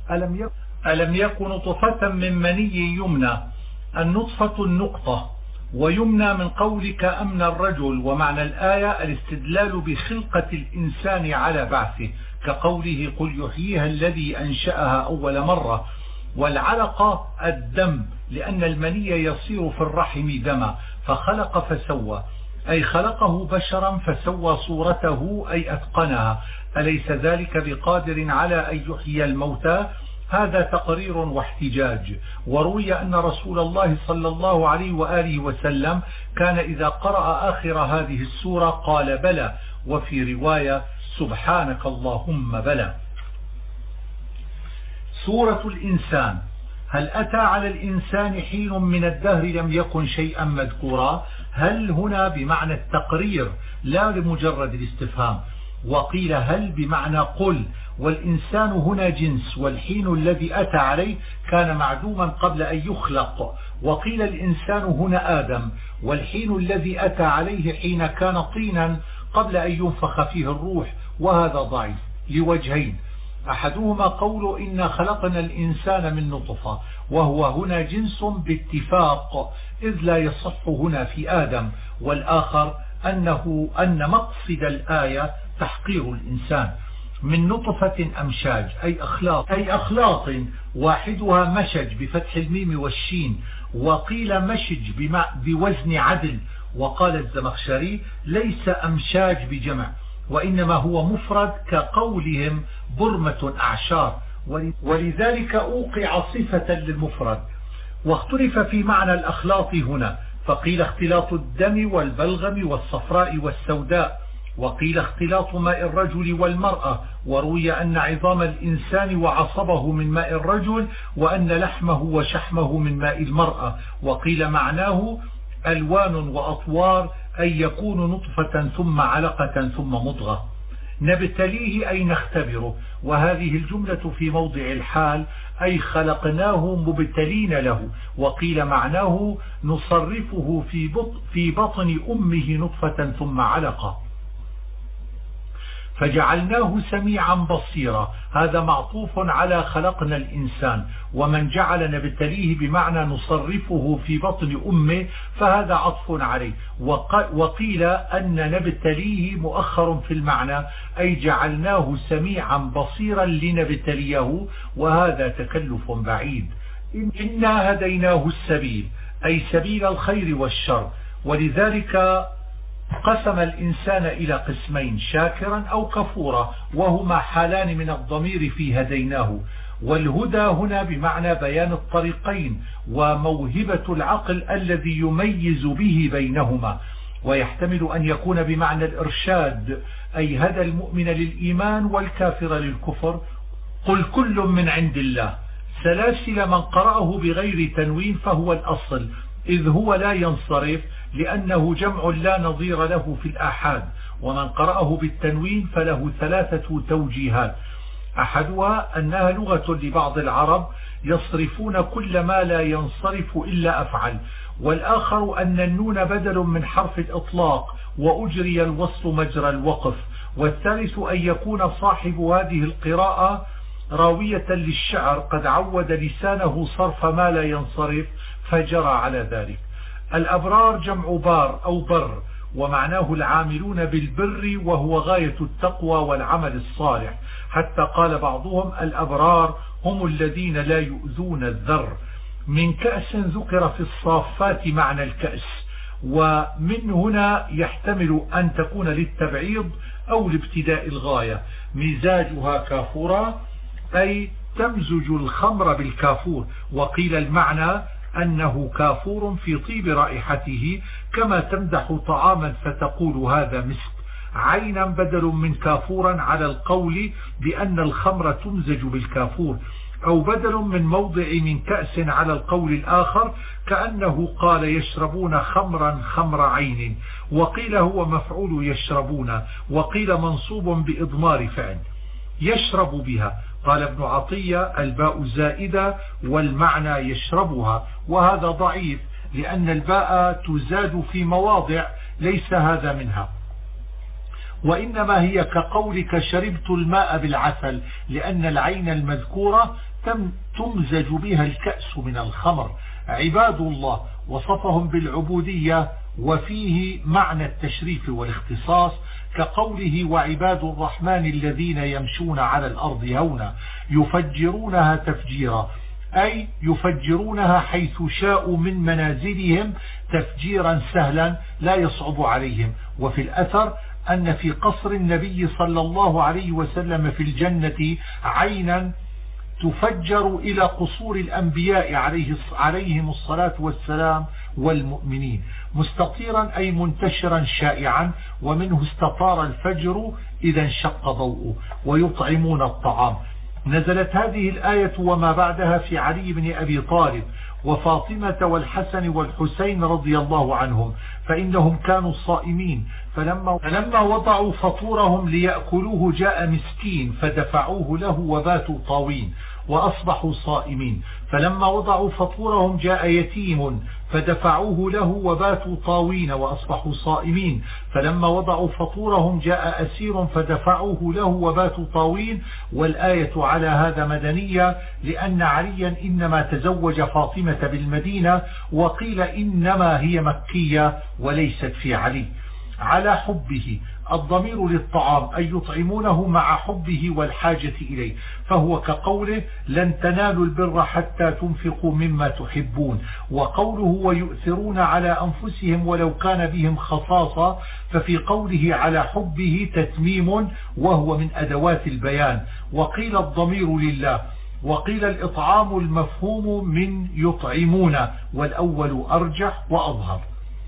ألم يكن نطفة من مني يمنى، النطفة النقطة، ويمنى من قولك أمن الرجل. ومعنى الآية الاستدلال بخلقة الإنسان على بعثه، كقوله قل يحييها الذي أنشأها أول مرة. والعلقة الدم، لأن المني يصير في الرحم دما، فخلق فسوى، أي خلقه بشرا فسوى صورته أي أتقنها. أليس ذلك بقادر على أن يحيي الموتى؟ هذا تقرير واحتجاج. وروي أن رسول الله صلى الله عليه وآله وسلم كان إذا قرأ آخر هذه السورة قال بلى، وفي رواية سبحانك اللهم بلى. سورة الإنسان. هل أتى على الإنسان حين من الدهر لم يكن شيئا مذكورا؟ هل هنا بمعنى التقرير لا لمجرد الاستفهام. وقيل هل بمعنى قل، والإنسان هنا جنس، والحين الذي أتى عليه كان معدوما قبل أن يخلق. وقيل الإنسان هنا آدم، والحين الذي أتى عليه حين كان طينا قبل أن ينفخ فيه الروح، وهذا ضعيف لوجهين. أحدهما قول إنا خلقنا الإنسان من نطفة، وهو هنا جنس باتفاق إذ لا يصح هنا في آدم. والآخر أن مقصد الآية تحقير الإنسان من نطفة أمشاج أي أخلاط واحدها مشج بفتح الميم والشين، وقيل مشج بوزن عدل. وقال الزمخشري ليس أمشاج بجمع، وإنما هو مفرد كقولهم برمة أعشار، ولذلك أوقع صفة للمفرد. واختلف في معنى الأخلاط هنا، فقيل اختلاط الدم والبلغم والصفراء والسوداء، وقيل اختلاط ماء الرجل والمرأة. وروي أن عظام الإنسان وعصبه من ماء الرجل، وأن لحمه وشحمه من ماء المرأة. وقيل معناه ألوان وأطوار، أي يكون نطفة ثم علقة ثم مضغة. نبتليه أي نختبره، وهذه الجملة في موضع الحال، أي خلقناه مبتلين له. وقيل معناه نصرفه في بطن أمه نطفة ثم علقة، فجعلناه سميعا بصيرا. هذا معطوف على خلقنا الإنسان، ومن جعل نبتليه بمعنى نصرفه في بطن أمه فهذا عطف عليه. وقيل أن نبتليه مؤخر في المعنى، أي جعلناه سميعا بصيرا لنبتليه، وهذا تكلف بعيد. إنا هديناه السبيل، أي سبيل الخير والشر، ولذلك قسم الإنسان إلى قسمين، شاكرا أو كفورا، وهما حالان من الضمير في هديناه. والهدى هنا بمعنى بيان الطريقين وموهبة العقل الذي يميز به بينهما، ويحتمل أن يكون بمعنى الإرشاد، أي هدى المؤمن للإيمان والكافر للكفر. قل كل من عند الله. سلاسل من قرأه بغير تنوين فهو الأصل، إذ هو لا ينصرف لأنه جمع لا نظير له في الآحاد. ومن قرأه بالتنوين فله ثلاثة توجيهات، أحدها أنها لغة لبعض العرب يصرفون كل ما لا ينصرف إلا أفعل، والآخر أن النون بدل من حرف الإطلاق وأجري الوصل مجرى الوقف، والثالث أن يكون صاحب هذه القراءة راوية للشعر قد عود لسانه صرف ما لا ينصرف فجرى على ذلك. الأبرار جمع بار أو بر، ومعناه العاملون بالبر، وهو غاية التقوى والعمل الصالح، حتى قال بعضهم الأبرار هم الذين لا يؤذون الذر. من كأس ذكر في الصافات معنى الكأس، ومن هنا يحتمل أن تكون للتبعيض أو لابتداء الغاية. مزاجها كافورا، أي تمزج الخمر بالكافور. وقيل المعنى أنه كافور في طيب رائحته، كما تمدح طعاما فتقول هذا مسك. عينا بدل من كافورا على القول بأن الخمر تمزج بالكافور، أو بدل من موضع من كأس على القول الآخر، كأنه قال يشربون خمرا خمر عين. وقيل هو مفعول يشربون، وقيل منصوب بإضمار فعل يشرب بها. قال ابن عطية الباء زائدة والمعنى يشربها، وهذا ضعيف لأن الباء تزاد في مواضع ليس هذا منها، وإنما هي كقولك شربت الماء بالعسل، لأن العين المذكورة تمزج بها الكأس من الخمر. عباد الله وصفهم بالعبودية، وفيه معنى التشريف والاختصاص، كقوله وعباد الرحمن الذين يمشون على الأرض هونا يفجرونها تفجيرا، أي يفجرونها حيث شاءوا من منازلهم تفجيرا سهلا لا يصعب عليهم. وفي الأثر أن في قصر النبي صلى الله عليه وسلم في الجنة عينا تفجر إلى قصور الأنبياء عليهم الصلاة والسلام والمؤمنين، مستطيرا أي منتشرا شائعا، ومنه استطار الفجر إذا انشق ضوءه، ويطعمون الطعام. نزلت هذه الآية وما بعدها في علي بن أبي طالب وفاطمة والحسن والحسين رضي الله عنهم، فإنهم كانوا صائمين، فلما وضعوا فطورهم ليأكلوه جاء مسكين فدفعوه له وباتوا طاوين وأصبحوا صائمين. فلما وضعوا فطورهم جاء يتيم فدفعوه له وباتوا طاوين وأصبحوا صائمين. فلما وضعوا فطورهم جاء أسير فدفعوه له وباتوا طاوين. والآية على هذا مدنية، لأن عليا إنما تزوج فاطمة بالمدينة، وقيل إنما هي مكية وليست في علي. على حبه الضمير للطعام أي يطعمونه مع حبه والحاجة إليه، فهو كقوله لن تنالوا البر حتى تنفقوا مما تحبون. وقوله ويؤثرون على أنفسهم ولو كان بهم خصاصة، ففي قوله على حبه تتميم وهو من أدوات البيان. وقيل الضمير لله، وقيل الإطعام المفهوم من يطعمون، والأول أرجح وأظهر.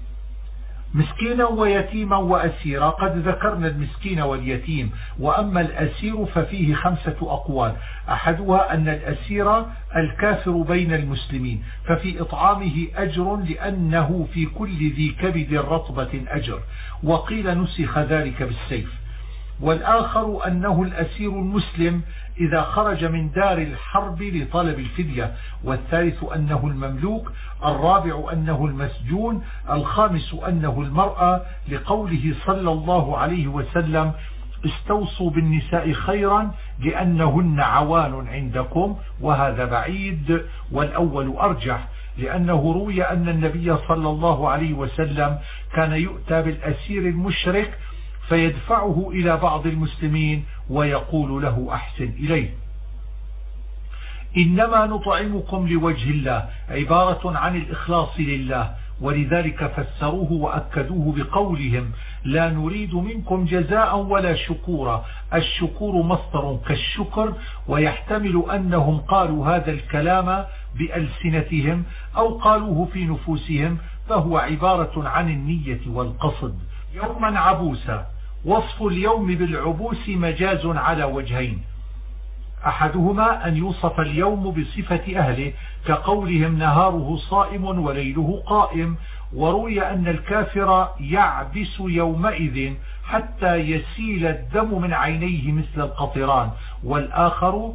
مسكينا ويتيما وأسيرا، قد ذكرنا المسكين واليتيم. وأما الأسير ففيه 5 أقوال، أحدها أن الأسير الكافر بين المسلمين، ففي إطعامه أجر لأنه في كل ذي كبد رطبة أجر، وقيل نسخ ذلك بالسيف. والآخر أنه الأسير المسلم إذا خرج من دار الحرب لطلب الفدية. والثالث أنه المملوك. الرابع أنه المسجون. الخامس أنه المرأة، لقوله صلى الله عليه وسلم استوصوا بالنساء خيرا لأنهن عوان عندكم، وهذا بعيد. والأول أرجح، لأنه روي أن النبي صلى الله عليه وسلم كان يؤتى بالأسير المشرك فيدفعه إلى بعض المسلمين ويقول له أحسن إليه. إنما نطعمكم لوجه الله عبارة عن الإخلاص لله، ولذلك فسروه وأكدوه بقولهم لا نريد منكم جزاء ولا شكورا. الشكور مصدر كالشكر، ويحتمل أنهم قالوا هذا الكلام بألسنتهم أو قالوه في نفوسهم، فهو عبارة عن النية والقصد. يوما عبوسا، وصف اليوم بالعبوس مجاز على وجهين، أحدهما أن يوصف اليوم بصفة أهله كقولهم نهاره صائم وليله قائم. وروي أن الكافر يعبس يومئذ حتى يسيل الدم من عينيه مثل القطران. والآخر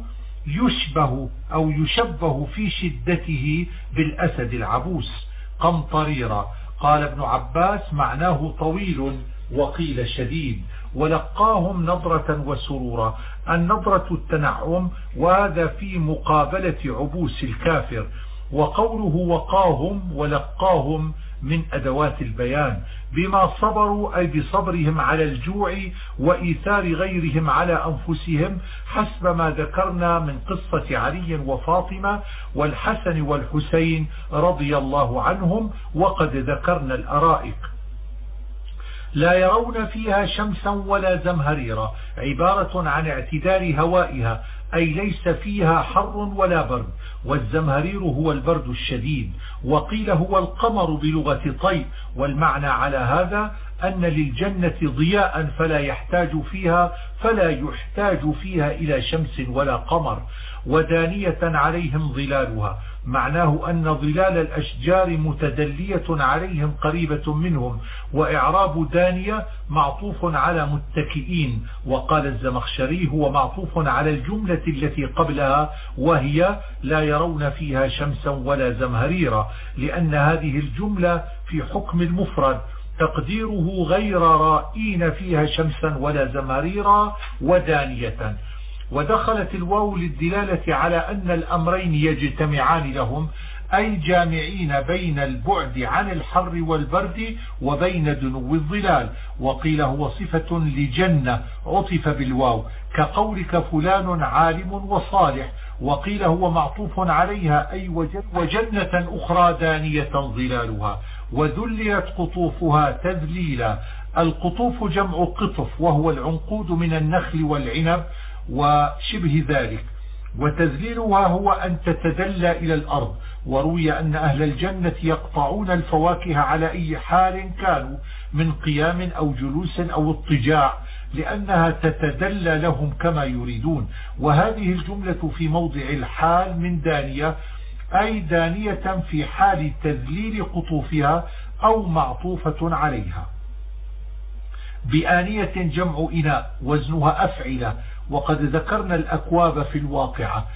يشبه في شدته بالأسد العبوس قمطريرا. قال ابن عباس معناه طويل، وقيل شديد. ولقاهم نظرة وسرورا، النظرة التنعم، وهذا في مقابلة عبوس الكافر. وقوله وقاهم ولقاهم من أدوات البيان، بما صبروا أي بصبرهم على الجوع وإيثار غيرهم على أنفسهم، حسب ما ذكرنا من قصة علي وفاطمة والحسن والحسين رضي الله عنهم. وقد ذكرنا الأرائك. لا يرون فيها شمسا ولا زمهريرا، عبارة عن اعتدال هوائها، أي ليس فيها حر ولا برد. والزمهرير هو البرد الشديد، وقيل هو القمر بلغة طي. والمعنى على هذا أن للجنة ضياء فلا يحتاج فيها إلى شمس ولا قمر. ودانية عليهم ظلالها، معناه أن ظلال الأشجار متدلية عليهم قريبة منهم. وإعراب دانية معطوف على متكئين. وقال الزمخشري هو معطوف على الجملة التي قبلها، وهي لا يرون فيها شمسا ولا زمهريرا، لأن هذه الجملة في حكم المفرد، تقديره غير رائين فيها شمسا ولا زمهريرا ودانية. ودخلت الواو للدلالة على أن الأمرين يجتمعان لهم، أي جامعين بين البعد عن الحر والبرد وبين دنو الظلال. وقيل هو صفة لجنة عطف بالواو، كقولك فلان عالم وصالح. وقيل هو معطوف عليها أي وجنة أخرى دانية ظلالها وذللت قطوفها تذليلا. القطوف جمع قطف وهو العنقود من النخل والعنب وشبه ذلك، وتذليلها هو أن تتدلى إلى الأرض. وروي أن أهل الجنة يقطعون الفواكه على أي حال كانوا من قيام أو جلوس أو اضطجاع لأنها تتدلى لهم كما يريدون. وهذه الجملة في موضع الحال من دانية أي دانية في حال تذليل قطوفها أو معطوفة عليها. بآنية جمع إناء وزنها أفعلة. وقد ذكرنا الأكواب في الواقعة.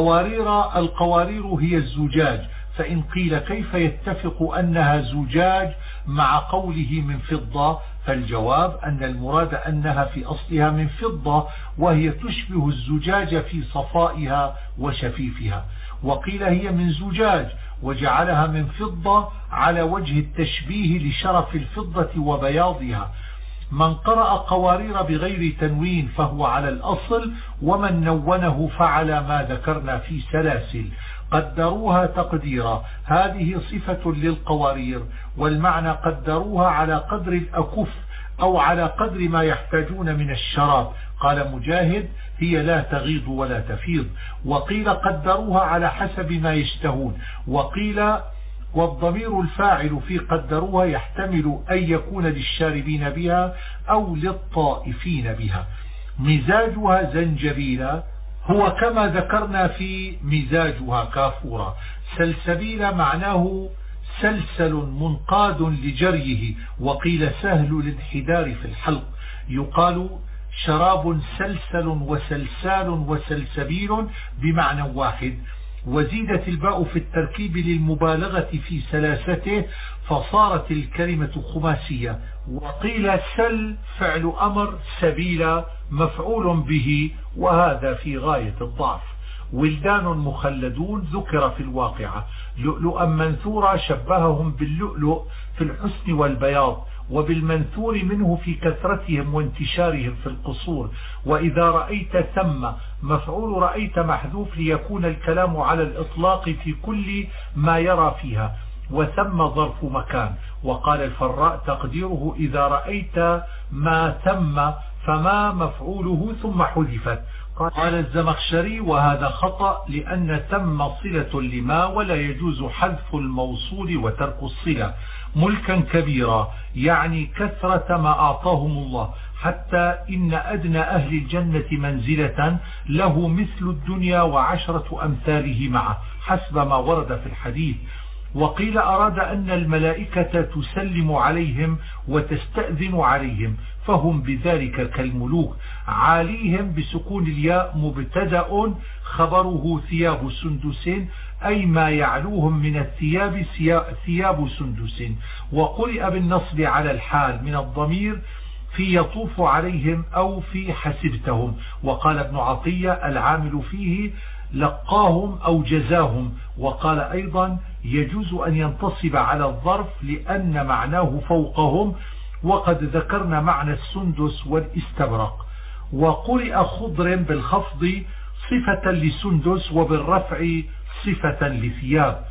القوارير هي الزجاج، فإن قيل كيف يتفق أنها زجاج مع قوله من فضة، فالجواب أن المراد أنها في أصلها من فضة وهي تشبه الزجاج في صفائها وشفيفها. وقيل هي من زجاج وجعلها من فضة على وجه التشبيه لشرف الفضة وبياضها. من قرأ قوارير بغير تنوين فهو على الأصل، ومن نونه فعل ما ذكرنا في سلاسل. قدروها تقديرا، هذه صفة للقوارير، والمعنى قدروها على قدر الأكف أو على قدر ما يحتاجون من الشراب. قال مجاهد هي لا تغيض ولا تفيض. وقيل قدروها على حسب ما يشتهون. وقيل والضمير الفاعل في قدروها يحتمل أن يكون للشاربين بها أو للطائفين بها. مزاجها زنجبيلا هو كما ذكرنا في مزاجها كافورا. سلسبيل معناه سلسل منقاد لجريه، وقيل سهل الانحدار في الحلق. يقال شراب سلسل وسلسال وسلسبيل بمعنى واحد. وزيدت الباء في التركيب للمبالغة في سلاسته فصارت الكلمة خماسية. وقيل سل فعل أمر، سبيل مفعول به، وهذا في غاية الضعف. ولدان مخلدون ذكر في الواقعة. لؤلؤا منثورا شبههم باللؤلؤ في الحسن والبياض، وبالمنثور منه في كثرتهم وانتشارهم في القصور. وإذا رأيت ثم مفعول رأيت محذوف ليكون الكلام على الإطلاق في كل ما يرى فيها، وثم ظرف مكان. وقال الفراء تقديره إذا رأيت ما ثم فما مفعوله ثم حذفت. قال الزمخشري وهذا خطأ لأن ثم صلة لما ولا يجوز حذف الموصول وترك الصلة. ملكا كبيرا يعني كثرة ما أعطاهم الله، حتى إن أدنى أهل الجنة منزلة له مثل الدنيا وعشرة أمثاله معه حسب ما ورد في الحديث. وقيل أراد أن الملائكة تسلم عليهم وتستأذن عليهم فهم بذلك كالملوك. عاليهم بسكون الياء مبتدأ خبره ثياب سندس أي ما يعلوهم من الثياب ثياب سندس. وقرئ بالنصب على الحال من الضمير في يطوف عليهم أو في حسبتهم. وقال ابن عطية العامل فيه لقاهم أو جزاهم. وقال أيضا يجوز أن ينتصب على الظرف لأن معناه فوقهم، وقد ذكرنا معنى السندس والاستبرق. وقرئ خضر بالخفض صفة لسندس وبالرفع صفة لثياب.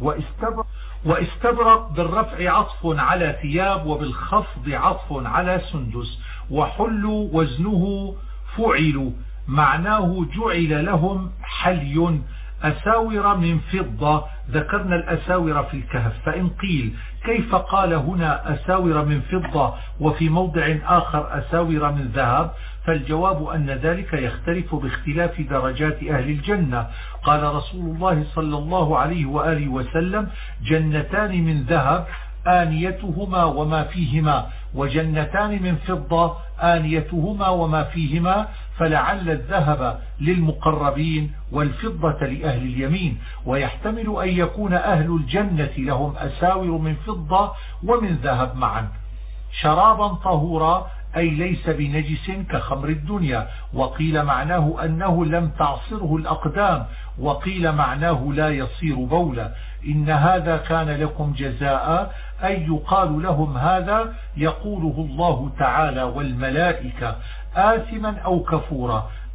واستبرق بالرفع عطف على ثياب وبالخفض عطف على سندس. وحل وزنه فعل معناه جعل لهم حلي أساور من فضة. ذكرنا الأساور في الكهف. فإن قيل كيف قال هنا أساور من فضة وفي موضع آخر أساور من ذهب، فالجواب أن ذلك يختلف باختلاف درجات أهل الجنة. قال رسول الله صلى الله عليه وآله وسلم جنتان من ذهب آنيتهما وما فيهما، وجنتان من فضة آنيتهما وما فيهما، فلعل الذهب للمقربين والفضة لأهل اليمين. ويحتمل أن يكون أهل الجنة لهم أساور من فضة ومن ذهب معا. شرابا طهورا أي ليس بنجس كخمر الدنيا. وقيل معناه أنه لم تعصره الأقدام، وقيل معناه لا يصير بولا. إن هذا كان لكم جزاء أي يقال لهم هذا يقوله الله تعالى والملائكة آثما أو كفورا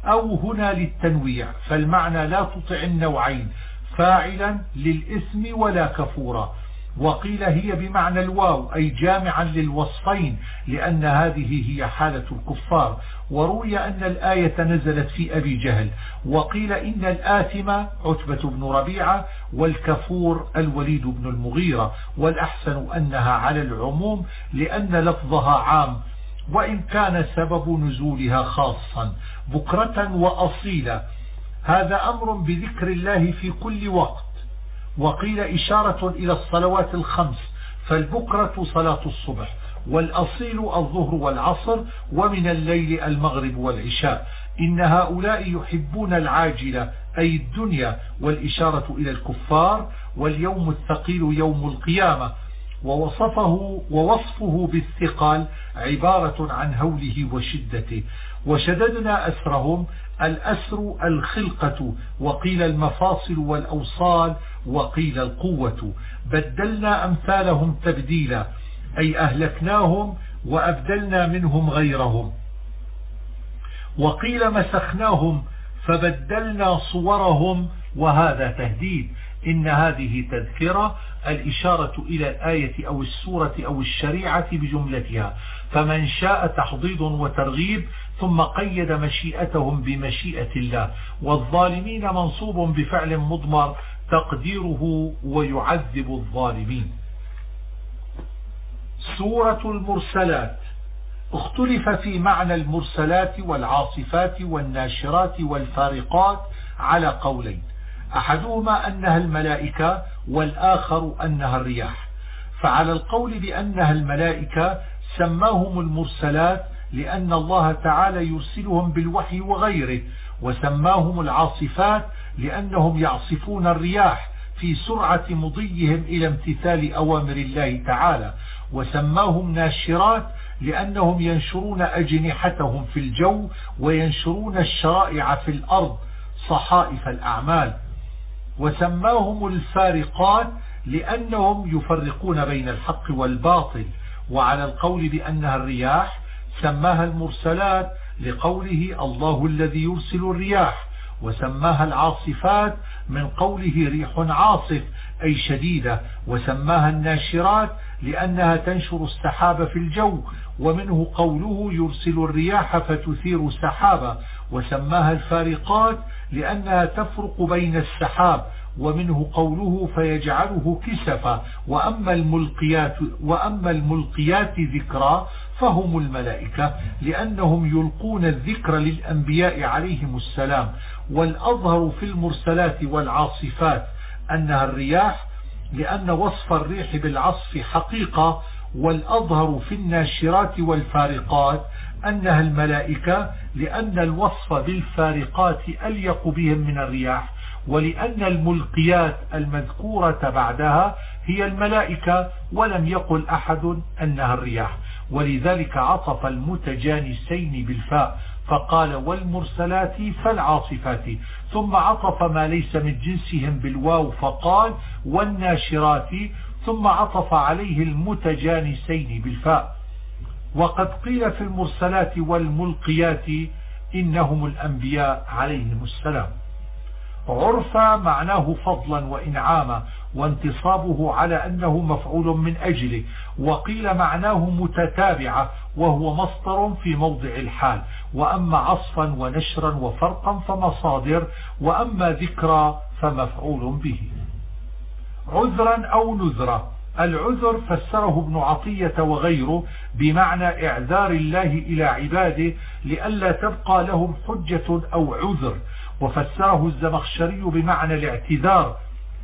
أو هنا للتنويع، فالمعنى لا تطع النوعين، فاعلا للإثم ولا كفورا. وقيل هي بمعنى الواو أي جامعا للوصفين، لأن هذه هي حالة الكفار. وروي أن الآية نزلت في أبي جهل. وقيل إن الآثم عتبة بن ربيعة والكفور الوليد بن المغيرة، والأحسن أنها على العموم لأن لفظها عام، وإن كان سبب نزولها خاصا بكرة وأصيلا. هذا أمر بذكر الله في كل وقت. وقيل إشارة إلى الصلوات الخمس، فالبكرة صلاة الصبح، والأصيل الظهر والعصر، ومن الليل المغرب والعشاء. إن هؤلاء يحبون العاجلة أي الدنيا، والإشارة إلى الكفار. واليوم الثقيل يوم القيامة، ووصفه بالثقال عبارة عن هوله وشدته. وشددنا أسرهم، الأسر الخلقة، وقيل المفاصل والأوصال، وقيل القوة. بدلنا أمثالهم تبديلا أي أهلكناهم وأبدلنا منهم غيرهم. وقيل مسخناهم فبدلنا صورهم، وهذا تهديد. إن هذه تذكرة، الإشارة إلى الآية أو السورة أو الشريعة بجملتها، فمن شاء تحضيض وترغيب، ثم قيد مشيئتهم بمشيئة الله. والظالمين منصوب بفعل مضمر تقديره ويعذب الظالمين. سورة المرسلات. اختلف في معنى المرسلات والعاصفات والناشرات والفارقات على قولين، أحدهما أنها الملائكة، والآخر أنها الرياح. فعلى القول بأنها الملائكة سماهم المرسلات لأن الله تعالى يرسلهم بالوحي وغيره، وسماهم العاصفات لأنهم يعصفون الرياح في سرعة مضيهم إلى امتثال أوامر الله تعالى، وسماهم ناشرات لأنهم ينشرون أجنحتهم في الجو وينشرون الشرائع في الأرض صحائف الأعمال. وسماهم الفارقات لأنهم يفرقون بين الحق والباطل. وعلى القول بأنها الرياح سماها المرسلات لقوله الله الذي يرسل الرياح، وسماها العاصفات من قوله ريح عاصف أي شديدة، وسماها الناشرات لأنها تنشر السحاب في الجو، ومنه قوله يرسل الرياح فتثير سحابا. وسماها الفارقات لأنها تفرق بين السحاب، ومنه قوله فيجعله كسفا. وأما الملقيات ذكرا فهم الملائكة لأنهم يلقون الذكر للأنبياء عليهم السلام. والأظهر في المرسلات والعاصفات أنها الرياح لأن وصف الريح بالعصف حقيقة. والأظهر في الناشرات والفارقات أنها الملائكة لأن الوصف بالفارقات أليق بهم من الرياح، ولأن الملقيات المذكورة بعدها هي الملائكة، ولم يقل أحد أنها الرياح. ولذلك عطف المتجانسين بالفاء فقال والمرسلات فالعاصفات، ثم عطف ما ليس من جنسهم بالواو فقال والناشرات، ثم عطف عليه المتجانسين بالفاء. وقد قيل في المرسلات والملقيات إنهم الأنبياء عليهم السلام. عرفا معناه فضلا وإنعاما، وانتصابه على أنه مفعول من أجله. وقيل معناه متتابعة، وهو مصدر في موضع الحال. وأما عصفا ونشرا وفرقا فمصادر، وأما ذكرى فمفعول به. عذرا أو نذرا. العذر فسره ابن عطية وغيره بمعنى إعذار الله إلى عباده لئلا تبقى لهم حجة أو عذر. وفسره الزمخشري بمعنى الاعتذار،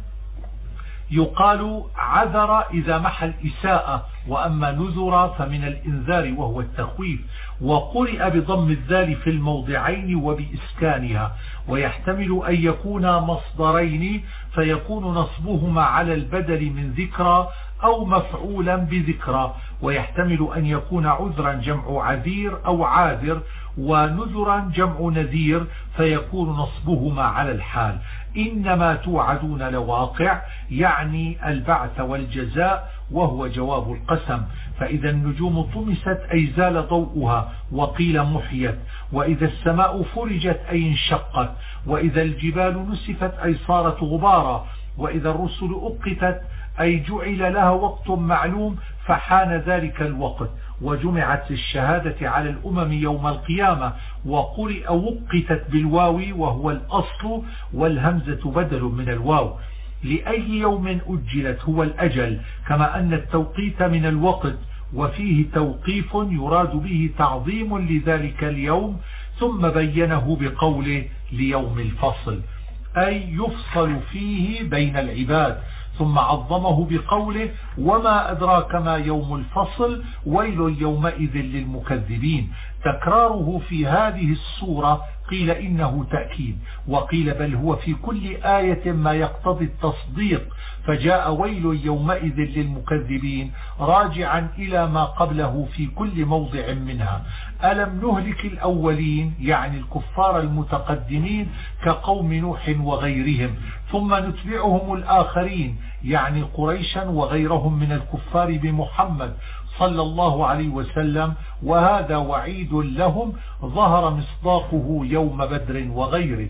يقال عذر إذا محى الإساءة، وأما نذر فمن الإنذار وهو التخويف. وقرئ بضم الذال في الموضعين وبإسكانها، ويحتمل أن يكون مصدرين فيكون نصبهما على البدل من ذكرى أو مفعولا بذكرى، ويحتمل أن يكون عذرا جمع عذير أو عاذر، ونذرا جمع نذير فيكون نصبهما على الحال. إنما توعدون لواقع، يعني البعث والجزاء، وهو جواب القسم. فإذا النجوم طمست أي زال ضوءها وقيل محيت، وإذا السماء فرجت أي انشقت، وإذا الجبال نسفت أي صارت غبارا، وإذا الرسل أقتت أي جعل لها وقت معلوم فحان ذلك الوقت، وجمعت الشهادة على الأمم يوم القيامة، وقرئ وقتت بالواو وهو الأصل، والهمزة بدل من الواو. لأي يوم أجلت هو الأجل، كما أن التوقيت من الوقت، وفيه توقيف يراد به تعظيم لذلك اليوم، ثم بينه بقوله ليوم الفصل أي يفصل فيه بين العباد، ثم عظمه بقوله وما أدراك ما يوم الفصل ويل يومئذ للمكذبين. تكراره في هذه السورة قيل إنه تأكيد، وقيل بل هو في كل آية ما يقتضي التصديق، فجاء ويل يومئذ للمكذبين راجعا إلى ما قبله في كل موضع منها. ألم نهلك الأولين يعني الكفار المتقدمين كقوم نوح وغيرهم، ثم نتبعهم الآخرين يعني قريشا وغيرهم من الكفار بمحمد صلى الله عليه وسلم، وهذا وعيد لهم ظهر مصداقه يوم بدر وغيره.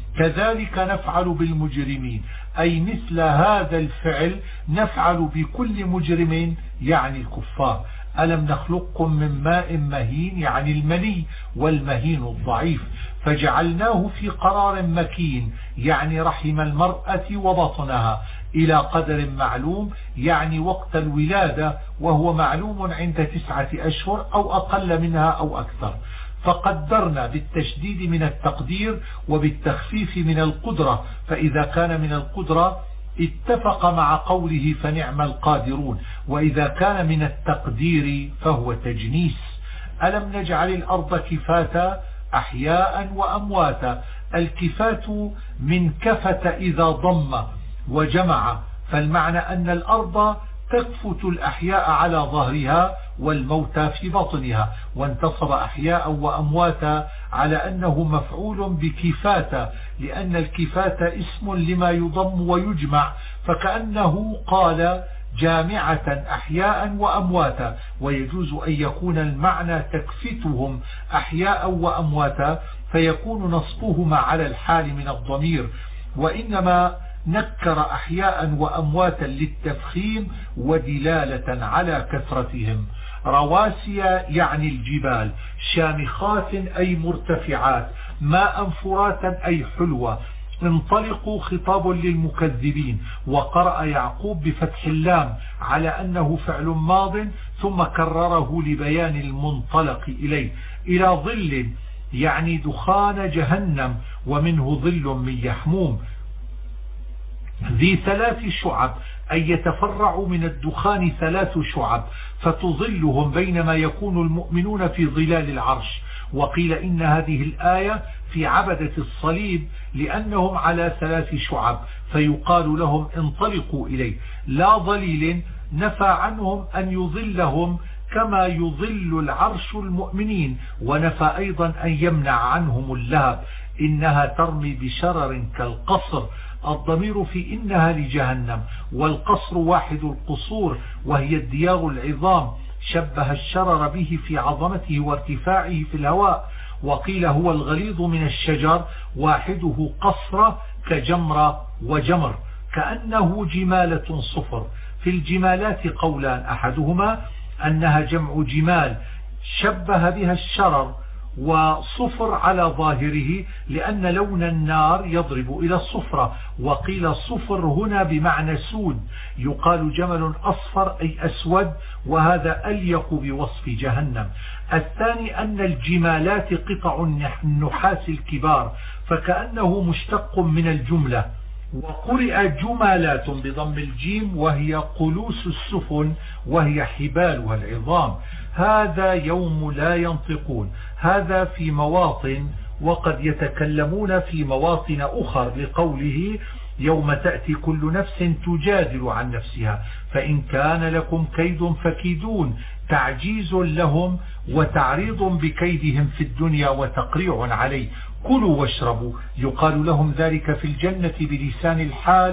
كذلك نفعل بالمجرمين أي مثل هذا الفعل نفعل بكل مجرم يعني الكفار. ألم نخلقكم من ماء مهين يعني المني والمهين الضعيف، فجعلناه في قرار مكين يعني رحم المرأة وبطنها إلى قدر معلوم يعني وقت الولادة، وهو معلوم عند 9 أشهر أو أقل منها أو أكثر. فقدرنا بالتشديد من التقدير وبالتخفيف من القدرة، فإذا كان من القدرة اتفق مع قوله فنعم القادرون، وإذا كان من التقدير فهو تجنيس. ألم نجعل الأرض كفاتا أحياء وأمواتا. الكفات من كفت إذا ضم وجمع، فالمعنى أن الأرض تكفت الأحياء على ظهرها والموتى في بطنها، وانتصب أحياء وأمواتا على أنه مفعول بكفاتا، لأن الكفاتا اسم لما يضم ويجمع، فكأنه قال جامعة أحياء وأمواتا. ويجوز أن يكون المعنى تكفتهم أحياء وأمواتا، فيكون نصبهما على الحال من الضمير، وإنما نكر أحياء وأمواتا للتفخيم ودلالة على كثرتهم. رواسي يعني الجبال، شامخات أي مرتفعات، ماء فراتا أي حلوة. انطلقوا خطاب للمكذبين، وقرأ يعقوب بفتح اللام على أنه فعل ماض، ثم كرره لبيان المنطلق إليه. إلى ظل يعني دخان جهنم، ومنه ظل من يحموم ذي 3 شعب، أي يتفرع من الدخان 3 شعب فتظلهم بينما يكون المؤمنون في ظلال العرش. وقيل إن هذه الآية في عبدة الصليب لأنهم على 3 شعب، فيقال لهم انطلقوا إليه. لا ظليل نفى عنهم أن يظلهم كما يظل العرش المؤمنين، ونفى أيضا أن يمنع عنهم اللهب. إنها ترمي بشرر كالقصر. الضمير في إنها لجهنم، والقصر واحد القصور وهي الديار العظام، شبه الشرر به في عظمته وارتفاعه في الهواء. وقيل هو الغليظ من الشجر، واحده قصر كجمر وجمر، كأنه جمالة صفر. في الجمالات قولان، أحدهما أنها جمع جمال شبه بها الشرر، وصفر على ظاهره لأن لون النار يضرب إلى الصفرة. وقيل صفر هنا بمعنى سود، يقال جمل أصفر أي أسود، وهذا أليق بوصف جهنم. الثاني أن الجمالات قطع النحاس الكبار، فكأنه مشتق من الجملة. وقرئ جمالات بضم الجيم، وهي قلوس السفن وهي حبالها العظام. هذا يوم لا ينطقون، هذا في مواطن، وقد يتكلمون في مواطن أخر لقوله يوم تأتي كل نفس تجادل عن نفسها، فإن كان لكم كيد فكيدون، تعجيز لهم وتعريض بكيدهم في الدنيا وتقريع عليه. كلوا واشربوا، يقال لهم ذلك في الجنة بلسان الحال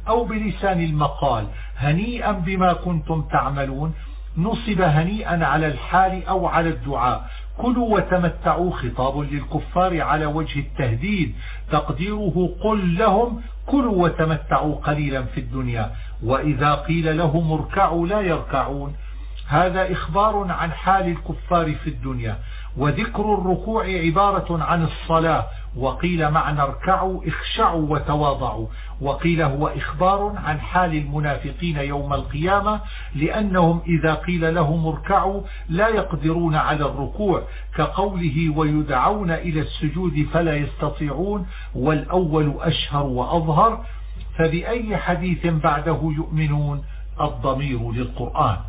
أو بلسان المقال هنيئا بما كنتم تعملون نصب هنيئا على الحال أو على الدعاء. كلوا وتمتعوا خطاب للكفار على وجه التهديد، تقديره قل لهم كلوا وتمتعوا قليلا في الدنيا، وإذا قيل لهم اركعوا لا يركعون. هذا إخبار عن حال الكفار في الدنيا. وذكر الركوع عبارة عن الصلاة، وقيل معنى اركعوا اخشعوا وتواضعوا، وقيل هو إخبار عن حال المنافقين يوم القيامة، لأنهم إذا قيل لهم اركعوا لا يقدرون على الركوع، كقوله ويدعون إلى السجود فلا يستطيعون، والأول أشهر وأظهر. فبأي حديث بعده يؤمنون؟ الضمير للقرآن.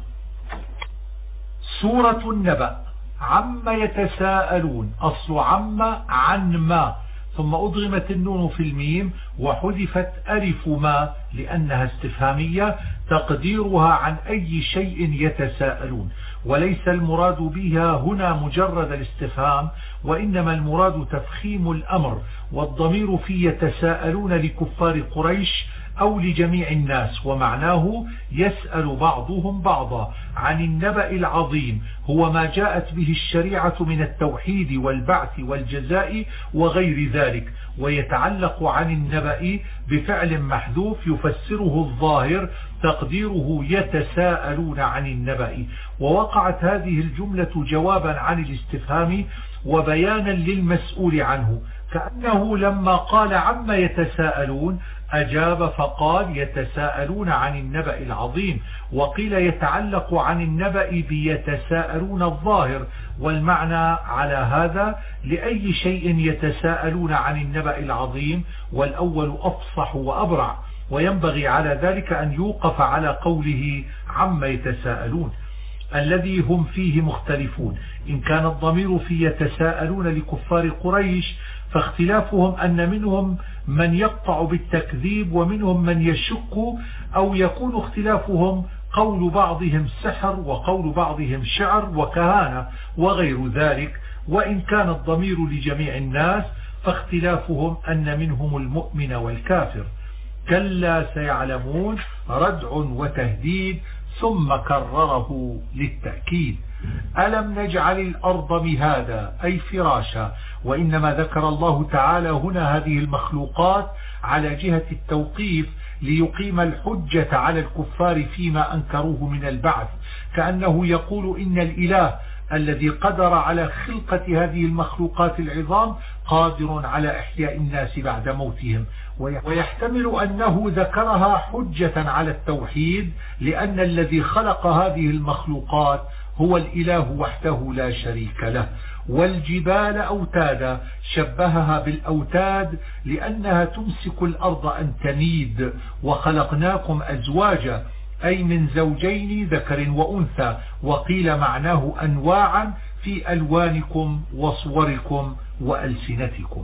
سورة النبأ. عما يتساءلون، أصل عما عن ما، ثم أضغمت النون في الميم وحذفت ألف ما لأنها استفهامية، تقديرها عن أي شيء يتساءلون. وليس المراد بها هنا مجرد الاستفهام، وإنما المراد تفخيم الأمر، والضمير في يتساءلون لكفار قريش أو لجميع الناس، ومعناه يسأل بعضهم بعضا عن النبأ العظيم، هو ما جاءت به الشريعة من التوحيد والبعث والجزاء وغير ذلك. ويتعلق عن النبأ بفعل محذوف يفسره الظاهر، تقديره يتساءلون عن النبأ. ووقعت هذه الجملة جوابا عن الاستفهام وبيانا للمسؤول عنه، كأنه لما قال عما يتساءلون أجاب فقال يتساءلون عن النبأ العظيم. وقيل يتعلق عن النبأ بيتساءلون الظاهر، والمعنى على هذا لأي شيء يتساءلون عن النبأ العظيم، والأول أفصح وأبرع، وينبغي على ذلك أن يوقف على قوله عما يتساءلون الذي هم فيه مختلفون. إن كان الضمير في يتساءلون لكفار قريش فاختلافهم أن منهم من يقطع بالتكذيب ومنهم من يشك، أو يكون اختلافهم قول بعضهم سحر وقول بعضهم شعر وكهانة وغير ذلك. وإن كان الضمير لجميع الناس فاختلافهم أن منهم المؤمن والكافر. كلا سيعلمون ردع وتهديد، ثم كرره للتأكيد. ألم نجعل الأرض مهادا أي فراشا. وإنما ذكر الله تعالى هنا هذه المخلوقات على جهة التوقيف ليقيم الحجة على الكفار فيما أنكروه من البعث، كأنه يقول إن الإله الذي قدر على خلقة هذه المخلوقات العظام قادر على إحياء الناس بعد موتهم. ويحتمل أنه ذكرها حجة على التوحيد، لأن الذي خلق هذه المخلوقات هو الإله وحده لا شريك له. والجبال أوتادا شبهها بالأوتاد لأنها تمسك الأرض أن تميد. وخلقناكم أزواجا أي من زوجين ذكر وأنثى، وقيل معناه أنواعا في ألوانكم وصوركم وألسنتكم.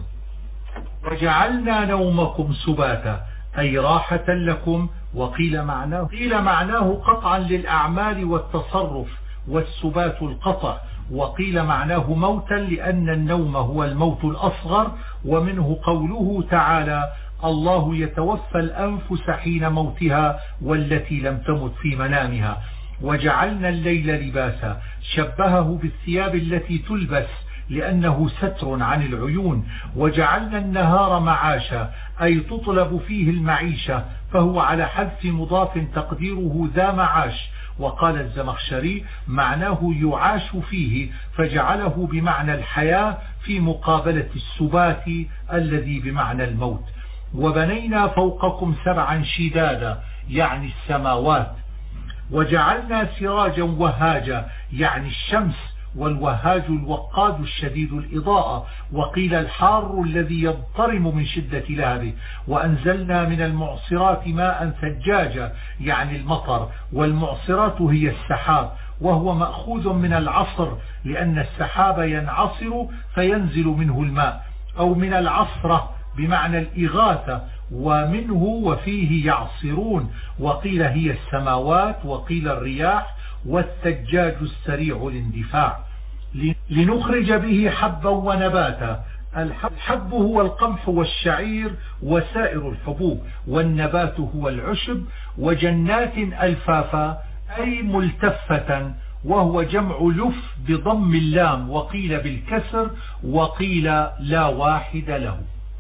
وجعلنا نومكم سباتا أي راحة لكم، وقيل معناه قطعا للأعمال والتصرف، والسبات القطع. وقيل معناه موتا لأن النوم هو الموت الأصغر، ومنه قوله تعالى الله يتوفى الأنفس حين موتها والتي لم تمت في منامها. وجعلنا الليل لباسا شبهه بالثياب التي تلبس لأنه ستر عن العيون. وجعلنا النهار معاشا أي تطلب فيه المعيشة، فهو على حذف مضاف تقديره ذا معاش. وقال الزمخشري معناه يعاش فيه، فجعله بمعنى الحياة في مقابلة السبات الذي بمعنى الموت. وبنينا فوقكم سبعا شدادا يعني السماوات. وجعلنا سراجا وهاجا يعني الشمس، والوهاج الوقاد الشديد الإضاءة، وقيل الحار الذي يضطرم من شدة لهبه. وأنزلنا من المعصرات ماء ثجاجا يعني المطر، والمعصرات هي السحاب، وهو مأخوذ من العصر لأن السحاب ينعصر فينزل منه الماء، أو من العصرة بمعنى الإغاثة، ومنه وفيه يعصرون. وقيل هي السماوات، وقيل الرياح، والثجاج السريع الاندفاع. لنخرج به حبا ونباتا الحب هو القمح والشعير وسائر الحبوب، والنبات هو العشب. وجنات ألفافا أي ملتفة، وهو جمع لف بضم اللام، وقيل بالكسر، وقيل لا واحد له.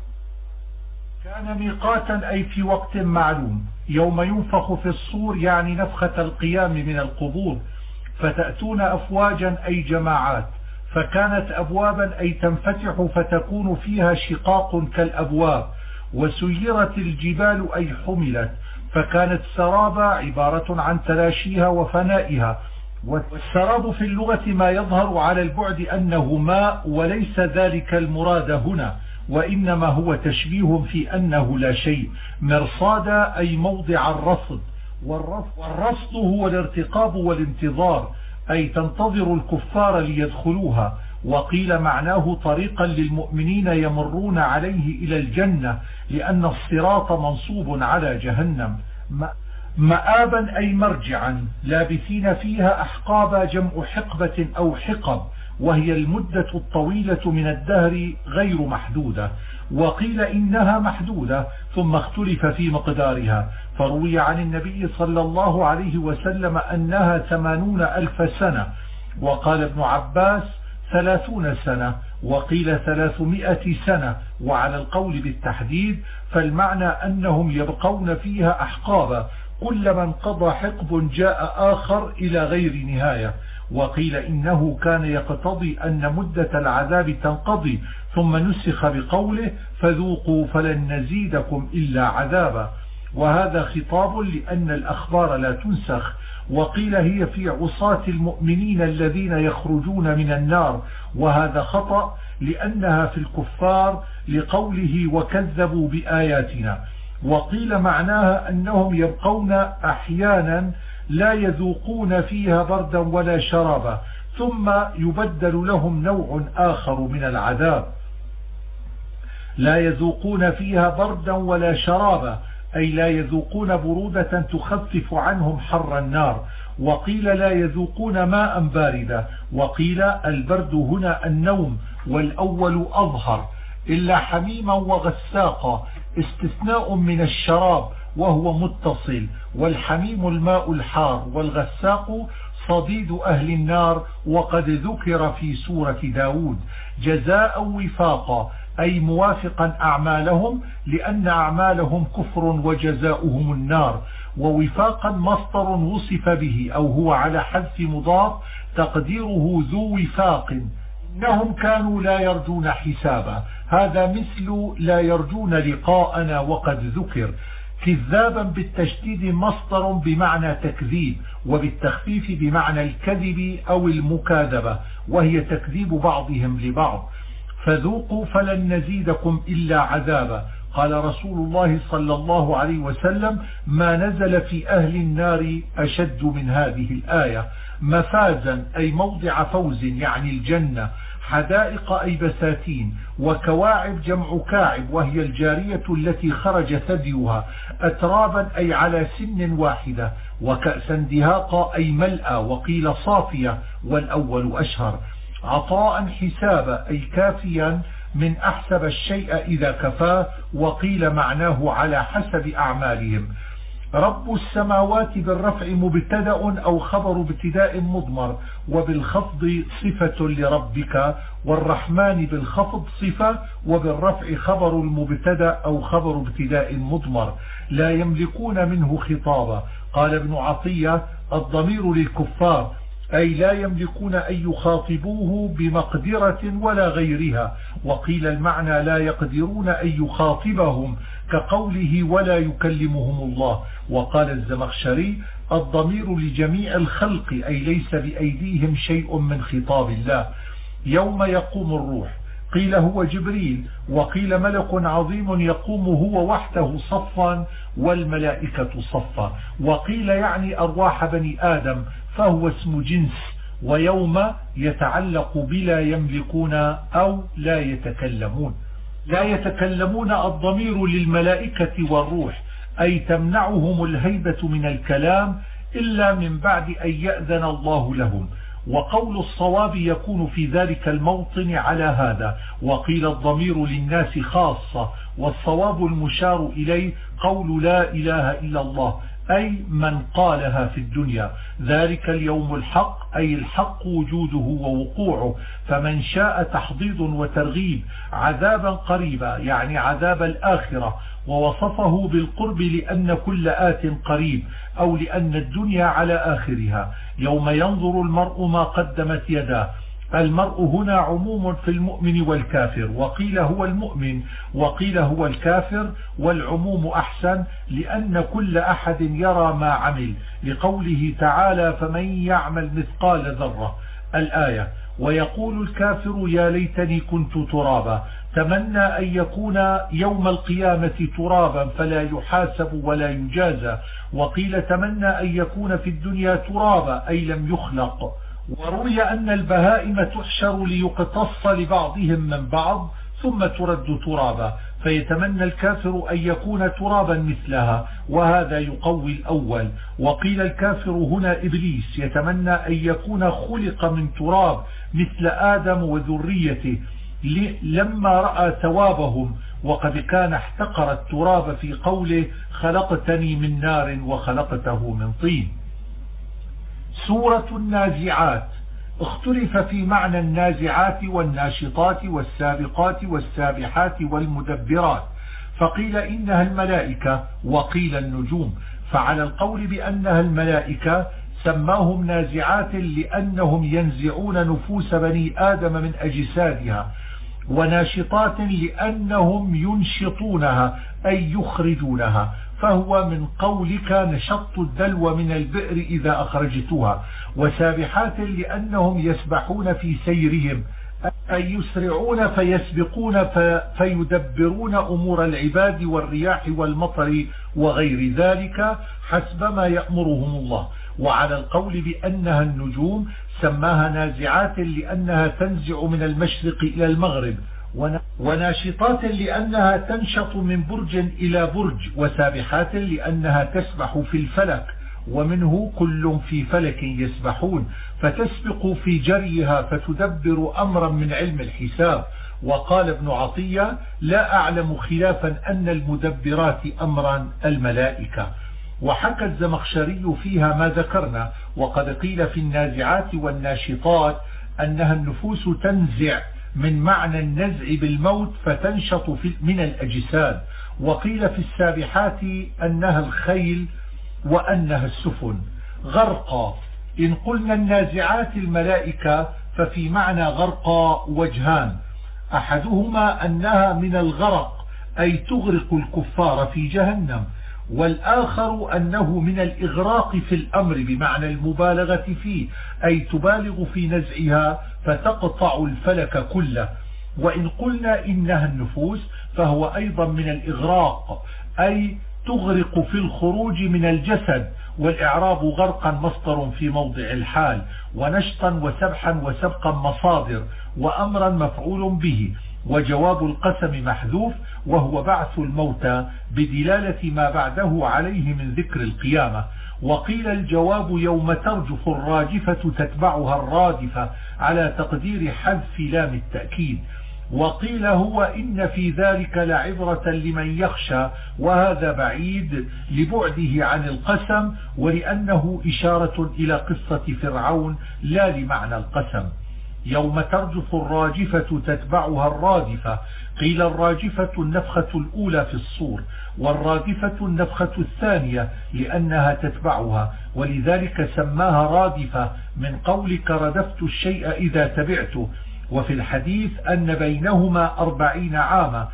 كان ميقاتا أي في وقت معلوم، يوم ينفخ في الصور يعني نفخة القيام من القبور، فتأتون أفواجا أي جماعات. فكانت أبوابا أي تنفتح فتكون فيها شقاق كالأبواب. وسيرت الجبال أي حملت، فكانت سرابا عبارة عن تلاشيها وفنائها. والسراب في اللغة ما يظهر على البعد أنه ماء، وليس ذلك المراد هنا، وإنما هو تشبيه في أنه لا شيء. مرصادا أي موضع الرصد، والرصد هو الارتقاب والانتظار، أي تنتظر الكفار ليدخلوها. وقيل معناه طريقا للمؤمنين يمرون عليه إلى الجنة، لأن الصراط منصوب على جهنم. مآبا أي مرجعا، لابثين فيها أحقابا جمع حقبة أو حقب، وهي المدة الطويلة من الدهر غير محدودة. وقيل إنها محدودة ثم اختلف في مقدارها، فروي عن النبي صلى الله عليه وسلم أنها 80,000 سنة، وقال ابن عباس 30 سنة، وقيل 300 سنة. وعلى القول بالتحديد فالمعنى أنهم يبقون فيها أحقابا، كلما انقضى حقب جاء آخر إلى غير نهاية. وقيل إنه كان يقتضي أن مدة العذاب تنقضي، ثم نسخ بقوله فذوقوا فلن نزيدكم إلا عذابا، وهذا خطاب لأن الأخبار لا تنسخ. وقيل هي في عصاة المؤمنين الذين يخرجون من النار، وهذا خطأ لأنها في الكفار لقوله وكذبوا بآياتنا. وقيل معناها أنهم يبقون أحيانا لا يذوقون فيها بردا ولا شرابا، ثم يبدل لهم نوع آخر من العذاب. لا يذوقون فيها بردا ولا شرابا أي لا يذوقون برودة تخفف عنهم حر النار. وقيل لا يذوقون ماء باردا، وقيل البرد هنا النوم، والأول أظهر، إلا حميما وغساقا، استثناء من الشراب وهو متصل. والحميم الماء الحار، والغساق صديد أهل النار، وقد ذكر في سورة داود. جزاء وفاقا أي موافقا أعمالهم، لأن أعمالهم كفر وجزاؤهم النار. ووفاقا مصدر وصف به، أو هو على حذف مضاف تقديره ذو وفاق. إنهم كانوا لا يرجون حسابا، هذا مثل لا يرجون لقاءنا وقد ذكر. كذابا بالتشديد مصدر بمعنى تكذيب، وبالتخفيف بمعنى الكذب أو المكاذبة، وهي تكذيب بعضهم لبعض. فذوقوا فلن نزيدكم إلا عذابا. قال رسول الله صلى الله عليه وسلم ما نزل في أهل النار أشد من هذه الآية. مفازا أي موضع فوز يعني الجنة. حدائق أي بساتين. وكواعب جمع كاعب، وهي الجارية التي خرج ثديها. أترابا أي على سن واحدة. وكأسا دهاقا أي ملأ، وقيل صافية، والأول أشهر. عطاء حسابا أي كافيا من أحسب الشيء إذا كفاه، وقيل معناه على حسب أعمالهم. رب السماوات بالرفع مبتدأ أو خبر ابتداء مضمر، وبالخفض صفة لربك. والرحمن بالخفض صفة، وبالرفع خبر المبتدأ أو خبر ابتداء مضمر. لا يملكون منه خطابا. قال ابن عطية الضمير للكفار، أي لا يملكون أن يخاطبوه بمقدرة ولا غيرها. وقيل المعنى لا يقدرون أن يخاطبهم، كقوله ولا يكلمهم الله. وقال الزمخشري الضمير لجميع الخلق، أي ليس بأيديهم شيء من خطاب الله. يوم يقوم الروح، قيل هو جبريل، وقيل ملك عظيم يقوم هو وحده صفا والملائكة صفا. وقيل يعني أرواح بني آدم، فهو اسم جنس. ويوم يتعلق بلا يملكون أو لا يتكلمون. لا يتكلمون الضمير للملائكة والروح، أي تمنعهم الهيبة من الكلام إلا من بعد أن يأذن الله لهم. وقول الصواب يكون في ذلك الموطن على هذا. وقيل الضمير للناس خاصة، والصواب المشار إليه قول لا إله إلا الله، أي من قالها في الدنيا. ذلك اليوم الحق، أي الحق وجوده ووقوعه. فمن شاء تحضيض وترغيب عذابا قريبا، يعني عذاب الآخرة، ووصفه بالقرب لأن كل آت قريب، أو لأن الدنيا على آخرها. يوم ينظر المرء ما قدمت يداه. المرء هنا عموم في المؤمن والكافر، وقيل هو المؤمن وقيل هو الكافر، والعموم أحسن لأن كل أحد يرى ما عمل، لقوله تعالى فمن يعمل مثقال ذرة الآية. ويقول الكافر يا ليتني كنت ترابا، تمنى أن يكون يوم القيامة ترابا فلا يحاسب ولا يجازى. وقيل تمنى أن يكون في الدنيا ترابا أي لم يخلق. وروي أن البهائم تحشر ليقتص لبعضهم من بعض ثم ترد ترابا، فيتمنى الكافر أن يكون ترابا مثلها، وهذا يقوي الأول. وقيل الكافر هنا إبليس يتمنى أن يكون خلق من تراب مثل آدم وذريته لما رأى ثوابهم، وقد كان احتقر التراب في قوله خلقتني من نار وخلقته من طين. سورة النازعات. اختلف في معنى النازعات والناشطات والسابقات والسابحات والمدبرات، فقيل إنها الملائكة وقيل النجوم. فعلى القول بأنها الملائكة سماهم نازعات لأنهم ينزعون نفوس بني آدم من أجسادها، وناشطات لأنهم ينشطونها أي يخرجونها، فهو من قولك نشط الدلو من البئر إذا أخرجتها. وسابحات لأنهم يسبحون في سيرهم أي يسرعون فيسبقون فيدبرون أمور العباد والرياح والمطر وغير ذلك حسب ما يأمرهم الله. وعلى القول بأنها النجوم سماها نازعات لأنها تنزع من المشرق إلى المغرب، وناشطات لأنها تنشط من برج إلى برج، وسابحات لأنها تسبح في الفلك، ومنه كل في فلك يسبحون، فتسبق في جريها فتدبر أمرا من علم الحساب. وقال ابن عطية لا أعلم خلافا أن المدبرات أمرا الملائكة. وحكى الزمخشري فيها ما ذكرنا. وقد قيل في النازعات والناشطات أنها النفوس تنزع من معنى النزع بالموت فتنشط من الأجساد. وقيل في السابحات أنها الخيل وأنها السفن. غرقا، إن قلنا النازعات الملائكة ففي معنى غرقا وجهان، أحدهما أنها من الغرق أي تغرق الكفار في جهنم، والآخر أنه من الإغراق في الأمر بمعنى المبالغة فيه أي تبالغ في نزعها فتقطع الفلك كله. وإن قلنا إنها النفوس فهو أيضا من الإغراق أي تغرق في الخروج من الجسد، والإعراب غرقا مصدر في موضع الحال، ونشطا وسبحا وسبقا مصادر، وأمرا مفعول به، وجواب القسم محذوف وهو بعث الموتى بدلالة ما بعده عليه من ذكر القيامة. وقيل الجواب يوم ترجف الراجفة تتبعها الرادفة على تقدير حذف لام التأكيد. وقيل هو إن في ذلك لعبرة لمن يخشى، وهذا بعيد لبعده عن القسم ولأنه إشارة إلى قصة فرعون لا لمعنى القسم. يوم ترجف الراجفة تتبعها الرادفة. قيل الراجفة النفخة الأولى في الصور، والرادفة النفخة الثانية لأنها تتبعها، ولذلك سماها رادفة من قولك ردفت الشيء إذا تبعته. وفي الحديث أن بينهما 40 عاما.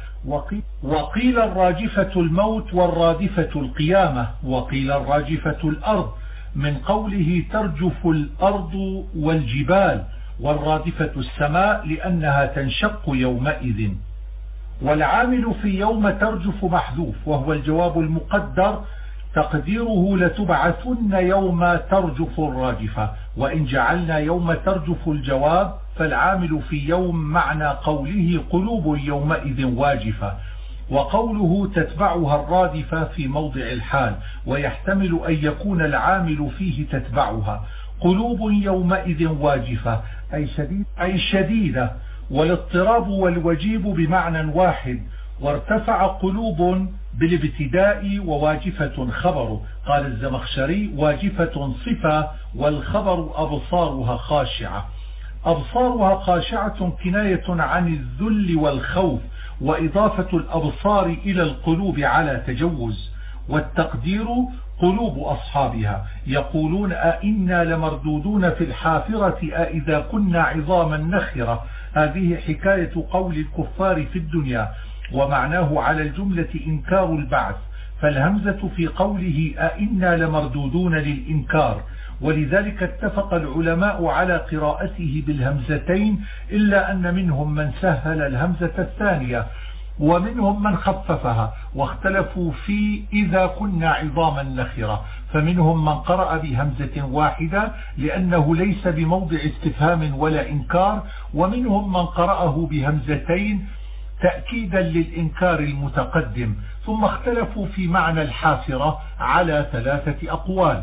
وقيل الراجفة الموت والرادفة القيامة. وقيل الراجفة الأرض من قوله ترجف الأرض والجبال، والرادفة السماء لأنها تنشق يومئذ. والعامل في يوم ترجف محذوف وهو الجواب المقدر تقديره لتبعثن يوم ترجف الراجفة. وإن جعلنا يوم ترجف الجواب فالعامل في يوم معنى قوله قلوب يومئذ واجفة، وقوله تتبعها الرادفة في موضع الحال، ويحتمل أن يكون العامل فيه تتبعها. قلوب يومئذ واجفة أي شديدة، والاضطراب والوجيب بمعنى واحد. وارتفع قلوب بالابتداء وواجفة خبر. قال الزمخشري: واجفة صفة، والخبر أبصارها خاشعة. أبصارها خاشعة كناية عن الذل والخوف، وإضافة الأبصار إلى القلوب على تجوز. والتقدير قلوب أصحابها. يقولون: أئنا لمردودون في الحافرة أئذا كنا عظاما نخرة. هذه حكاية قول الكفار في الدنيا، ومعناه على الجملة إنكار البعث، فالهمزة في قوله أئنا لمردودون للإنكار، ولذلك اتفق العلماء على قراءته بالهمزتين، إلا أن منهم من سهل الهمزة الثانية ومنهم من خففها، واختلفوا في إذا كنا عظاما نخرة، فمنهم من قرأ بهمزة واحدة لأنه ليس بموضع استفهام ولا إنكار، ومنهم من قرأه بهمزتين تأكيدا للإنكار المتقدم. ثم اختلفوا في معنى الحافرة على 3 أقوال.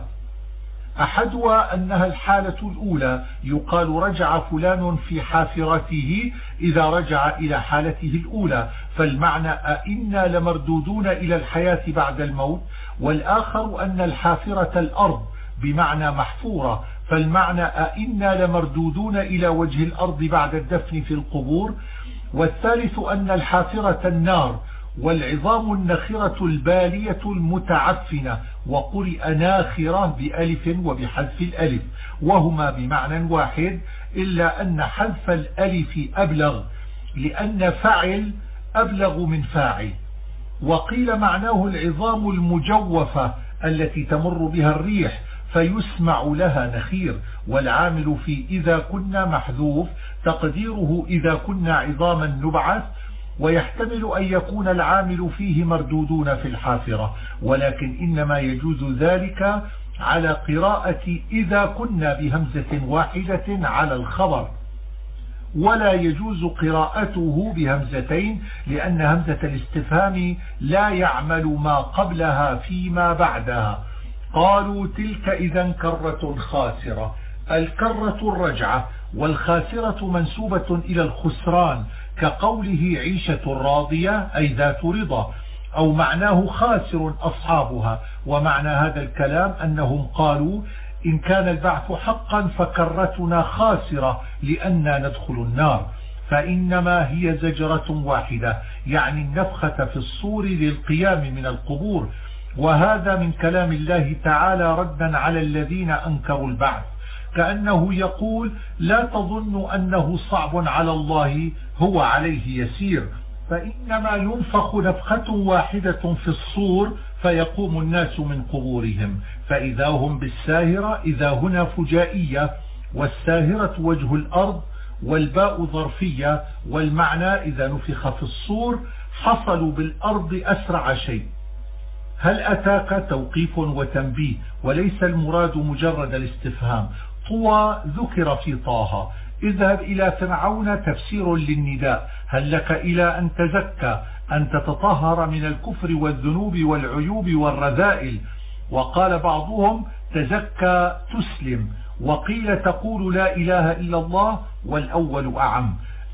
أحدها أنها الحالة الأولى، يقال رجع فلان في حافرته إذا رجع إلى حالته الأولى، فالمعنى أئنا لمردودون إلى الحياة بعد الموت. والآخر أن الحافرة الأرض بمعنى محفورة، فالمعنى أئنا لمردودون إلى وجه الأرض بعد الدفن في القبور. والثالث أن الحافرة النار، والعظام النخرة البالية المتعفنة، وقرئ ناخرة بألف وبحذف الألف، وهما بمعنى واحد، إلا أن حذف الألف أبلغ، لأن فعل أبلغ من فاعل. وقيل معناه العظام المجوفة التي تمر بها الريح فيسمع لها نخير. والعامل في إذا كنا محذوف، تقديره إذا كنا عظاما نبعث، ويحتمل أن يكون العامل فيه مردودون في الحافرة، ولكن إنما يجوز ذلك على قراءة إذا كنا بهمزة واحدة على الخبر، ولا يجوز قراءته بهمزتين، لأن همزة الاستفهام لا يعمل ما قبلها فيما بعدها. قالوا: تلك إذا كرة خاسرة. الكرة الرجعة، والخاسرة منسوبة إلى الخسران، كقوله عيشة راضية أي ذات رضا، أو معناه خاسر أصحابها. ومعنى هذا الكلام أنهم قالوا: إن كان البعث حقا فكرتنا خاسرة لأننا ندخل النار، فإنما هي زجرة واحدة، يعني النفخة في الصور للقيام من القبور. وهذا من كلام الله تعالى ردا على الذين أنكروا البعث، كأنه يقول: لا تظن أنه صعب على الله، هو عليه يسير، فإنما ينفخ نفخة واحدة في الصور فيقوم الناس من قبورهم، فإذا هم بالساهرة. إذا هنا فجائية، والساهرة وجه الأرض، والباء ظرفية، والمعنى إذا نفخ في الصور حصلوا بالأرض أسرع شيء. هل أتاك توقيف وتنبيه، وليس المراد مجرد الاستفهام. طوى ذكر في طه. اذهب إلى فرعون تفسير للنداء. هل لك إلى أن تزكى، أن تتطهر من الكفر والذنوب والعيوب والرذائل. وقال بعضهم: تزكى تسلم، وقيل تقول لا إله إلا الله، والأول أعم.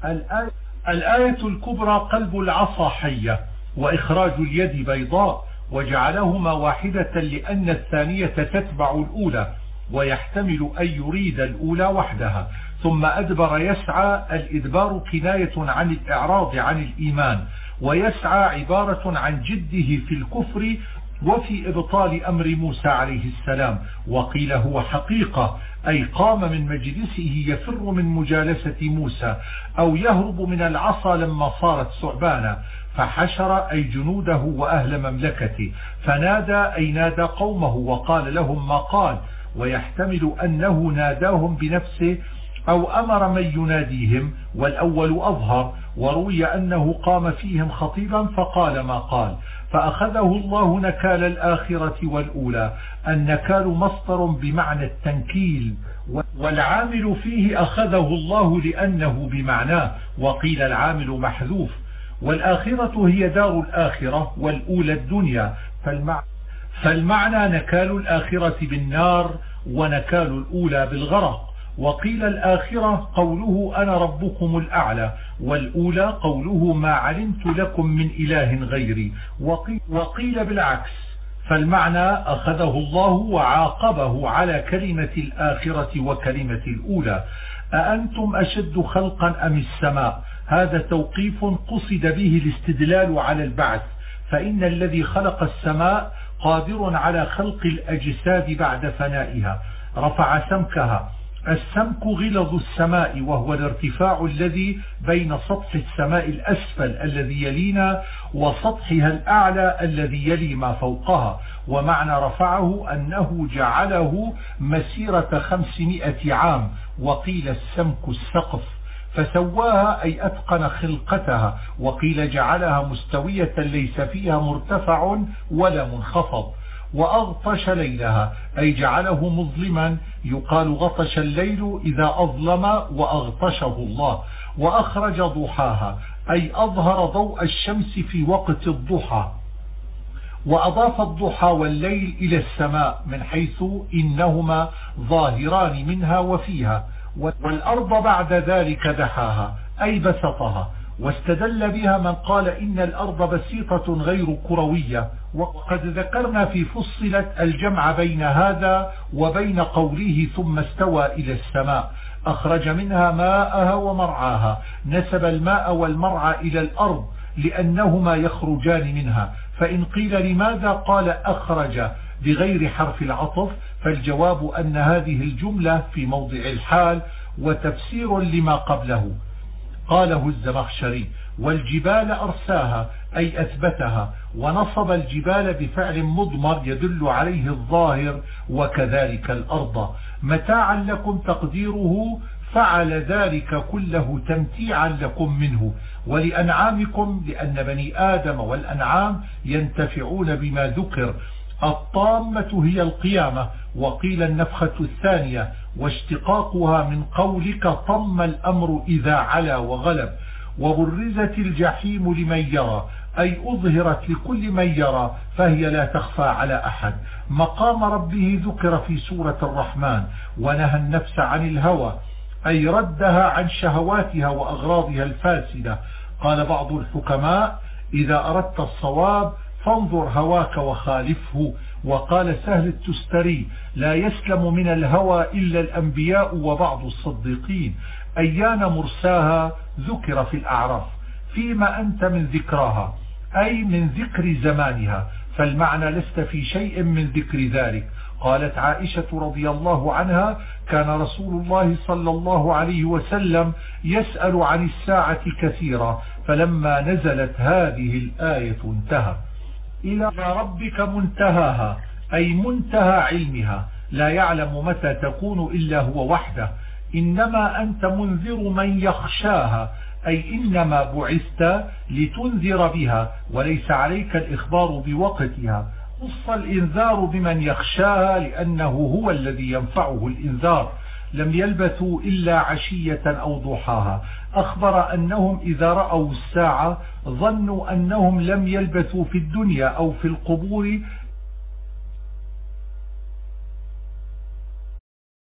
الآية الكبرى قلب العصا حية، وإخراج اليد بيضاء، وجعلهما واحدة لأن الثانية تتبع الأولى، ويحتمل أن يريد الأولى وحدها. ثم أدبر يسعى. الإدبار كناية عن الإعراض عن الإيمان، ويسعى عبارة عن جده في الكفر وفي إبطال أمر موسى عليه السلام. وقيل هو حقيقة، أي قام من مجلسه يفر من مجالسة موسى، أو يهرب من العصا لما صارت ثعبانا، فحشر أي جنوده وأهل مملكته، فنادى أي نادى قومه وقال لهم ما قال. ويحتمل أنه ناداهم بنفسه أو أمر من يناديهم، والأول أظهر. وروي أنه قام فيهم خطيبا فقال ما قال، فأخذه الله نكال الآخرة والأولى. النكال مصدر بمعنى التنكيل، والعامل فيه أخذه الله لأنه بمعناه، وقيل العامل محذوف. والآخرة هي دار الآخرة، والأولى الدنيا، فالمعنى نكال الآخرة بالنار، ونكال الأولى بالغرق. وقيل الآخرة قوله أنا ربكم الأعلى، والأولى قوله ما علمت لكم من إله غيري. وقيل بالعكس، فالمعنى أخذه الله وعاقبه على كلمة الآخرة وكلمة الأولى. أأنتم أشد خلقا أم السماء؟ هذا توقيف قصد به الاستدلال على البعث، فإن الذي خلق السماء قادر على خلق الأجساد بعد فنائها. رفع سمكها. السمك غلظ السماء، وهو الارتفاع الذي بين سطح السماء الأسفل الذي يلينا وسطحها الأعلى الذي يلي ما فوقها. ومعنى رفعه أنه جعله مسيرة 500 عام. وقيل السمك السقف، فسواها أي أتقن خلقتها. وقيل جعلها مستوية ليس فيها مرتفع ولا منخفض. وأغطش ليلها أي جعله مظلما، يقال غطش الليل إذا أظلم وأغطشه الله. وأخرج ضحاها أي أظهر ضوء الشمس في وقت الضحى. وأضاف الضحى والليل إلى السماء من حيث إنهما ظاهران منها وفيها. والأرض بعد ذلك دحاها أي بسطها. واستدل بها من قال إن الأرض بسيطة غير كروية. وقد ذكرنا في فصلت الجمع بين هذا وبين قوله ثم استوى إلى السماء. أخرج منها ماءها ومرعاها، نسب الماء والمرعى إلى الأرض لأنهما يخرجان منها. فإن قيل لماذا قال أخرج بغير حرف العطف، فالجواب أن هذه الجملة في موضع الحال وتفسير لما قبله. قاله الزمخشري: والجبال أرساها أي أثبتها، ونصب الجبال بفعل مضمر يدل عليه الظاهر، وكذلك الأرض متاعا لكم تقديره فعل ذلك كله تمتيعا لكم منه، ولأنعامكم لأن بني آدم والأنعام ينتفعون بما ذكر. الطامة هي القيامة، وقيل النفخة الثانية، واشتقاقها من قولك طم الأمر إذا علا وغلب. وبرزت الجحيم لمن يرى أي أظهرت لكل من يرى، فهي لا تخفى على أحد. مقام ربه ذكر في سورة الرحمن. ونهى النفس عن الهوى أي ردها عن شهواتها وأغراضها الفاسدة. قال بعض الحكماء: إذا أردت الصواب فانظر هواك وخالفه. وقال سهل التستري: لا يسلم من الهوى إلا الأنبياء وبعض الصديقين. أيان مرساها ذكر في الأعراف. فيما أنت من ذكراها أي من ذكر زمانها، فالمعنى لست في شيء من ذكر ذلك. قالت عائشة رضي الله عنها: كان رسول الله صلى الله عليه وسلم يسأل عن الساعة كثيرا، فلما نزلت هذه الآية انتهى. إلى ربك منتهاها أي منتهى علمها، لا يعلم متى تكون إلا هو وحده. إنما أنت منذر من يخشاها أي إنما بعثت لتنذر بها، وليس عليك الإخبار بوقتها. خص الإنذار بمن يخشاها لأنه هو الذي ينفعه الإنذار. لم يلبثوا إلا عشية أو ضحاها. أخبر أنهم إذا رأوا الساعة ظنوا أنهم لم يلبثوا في الدنيا أو في القبور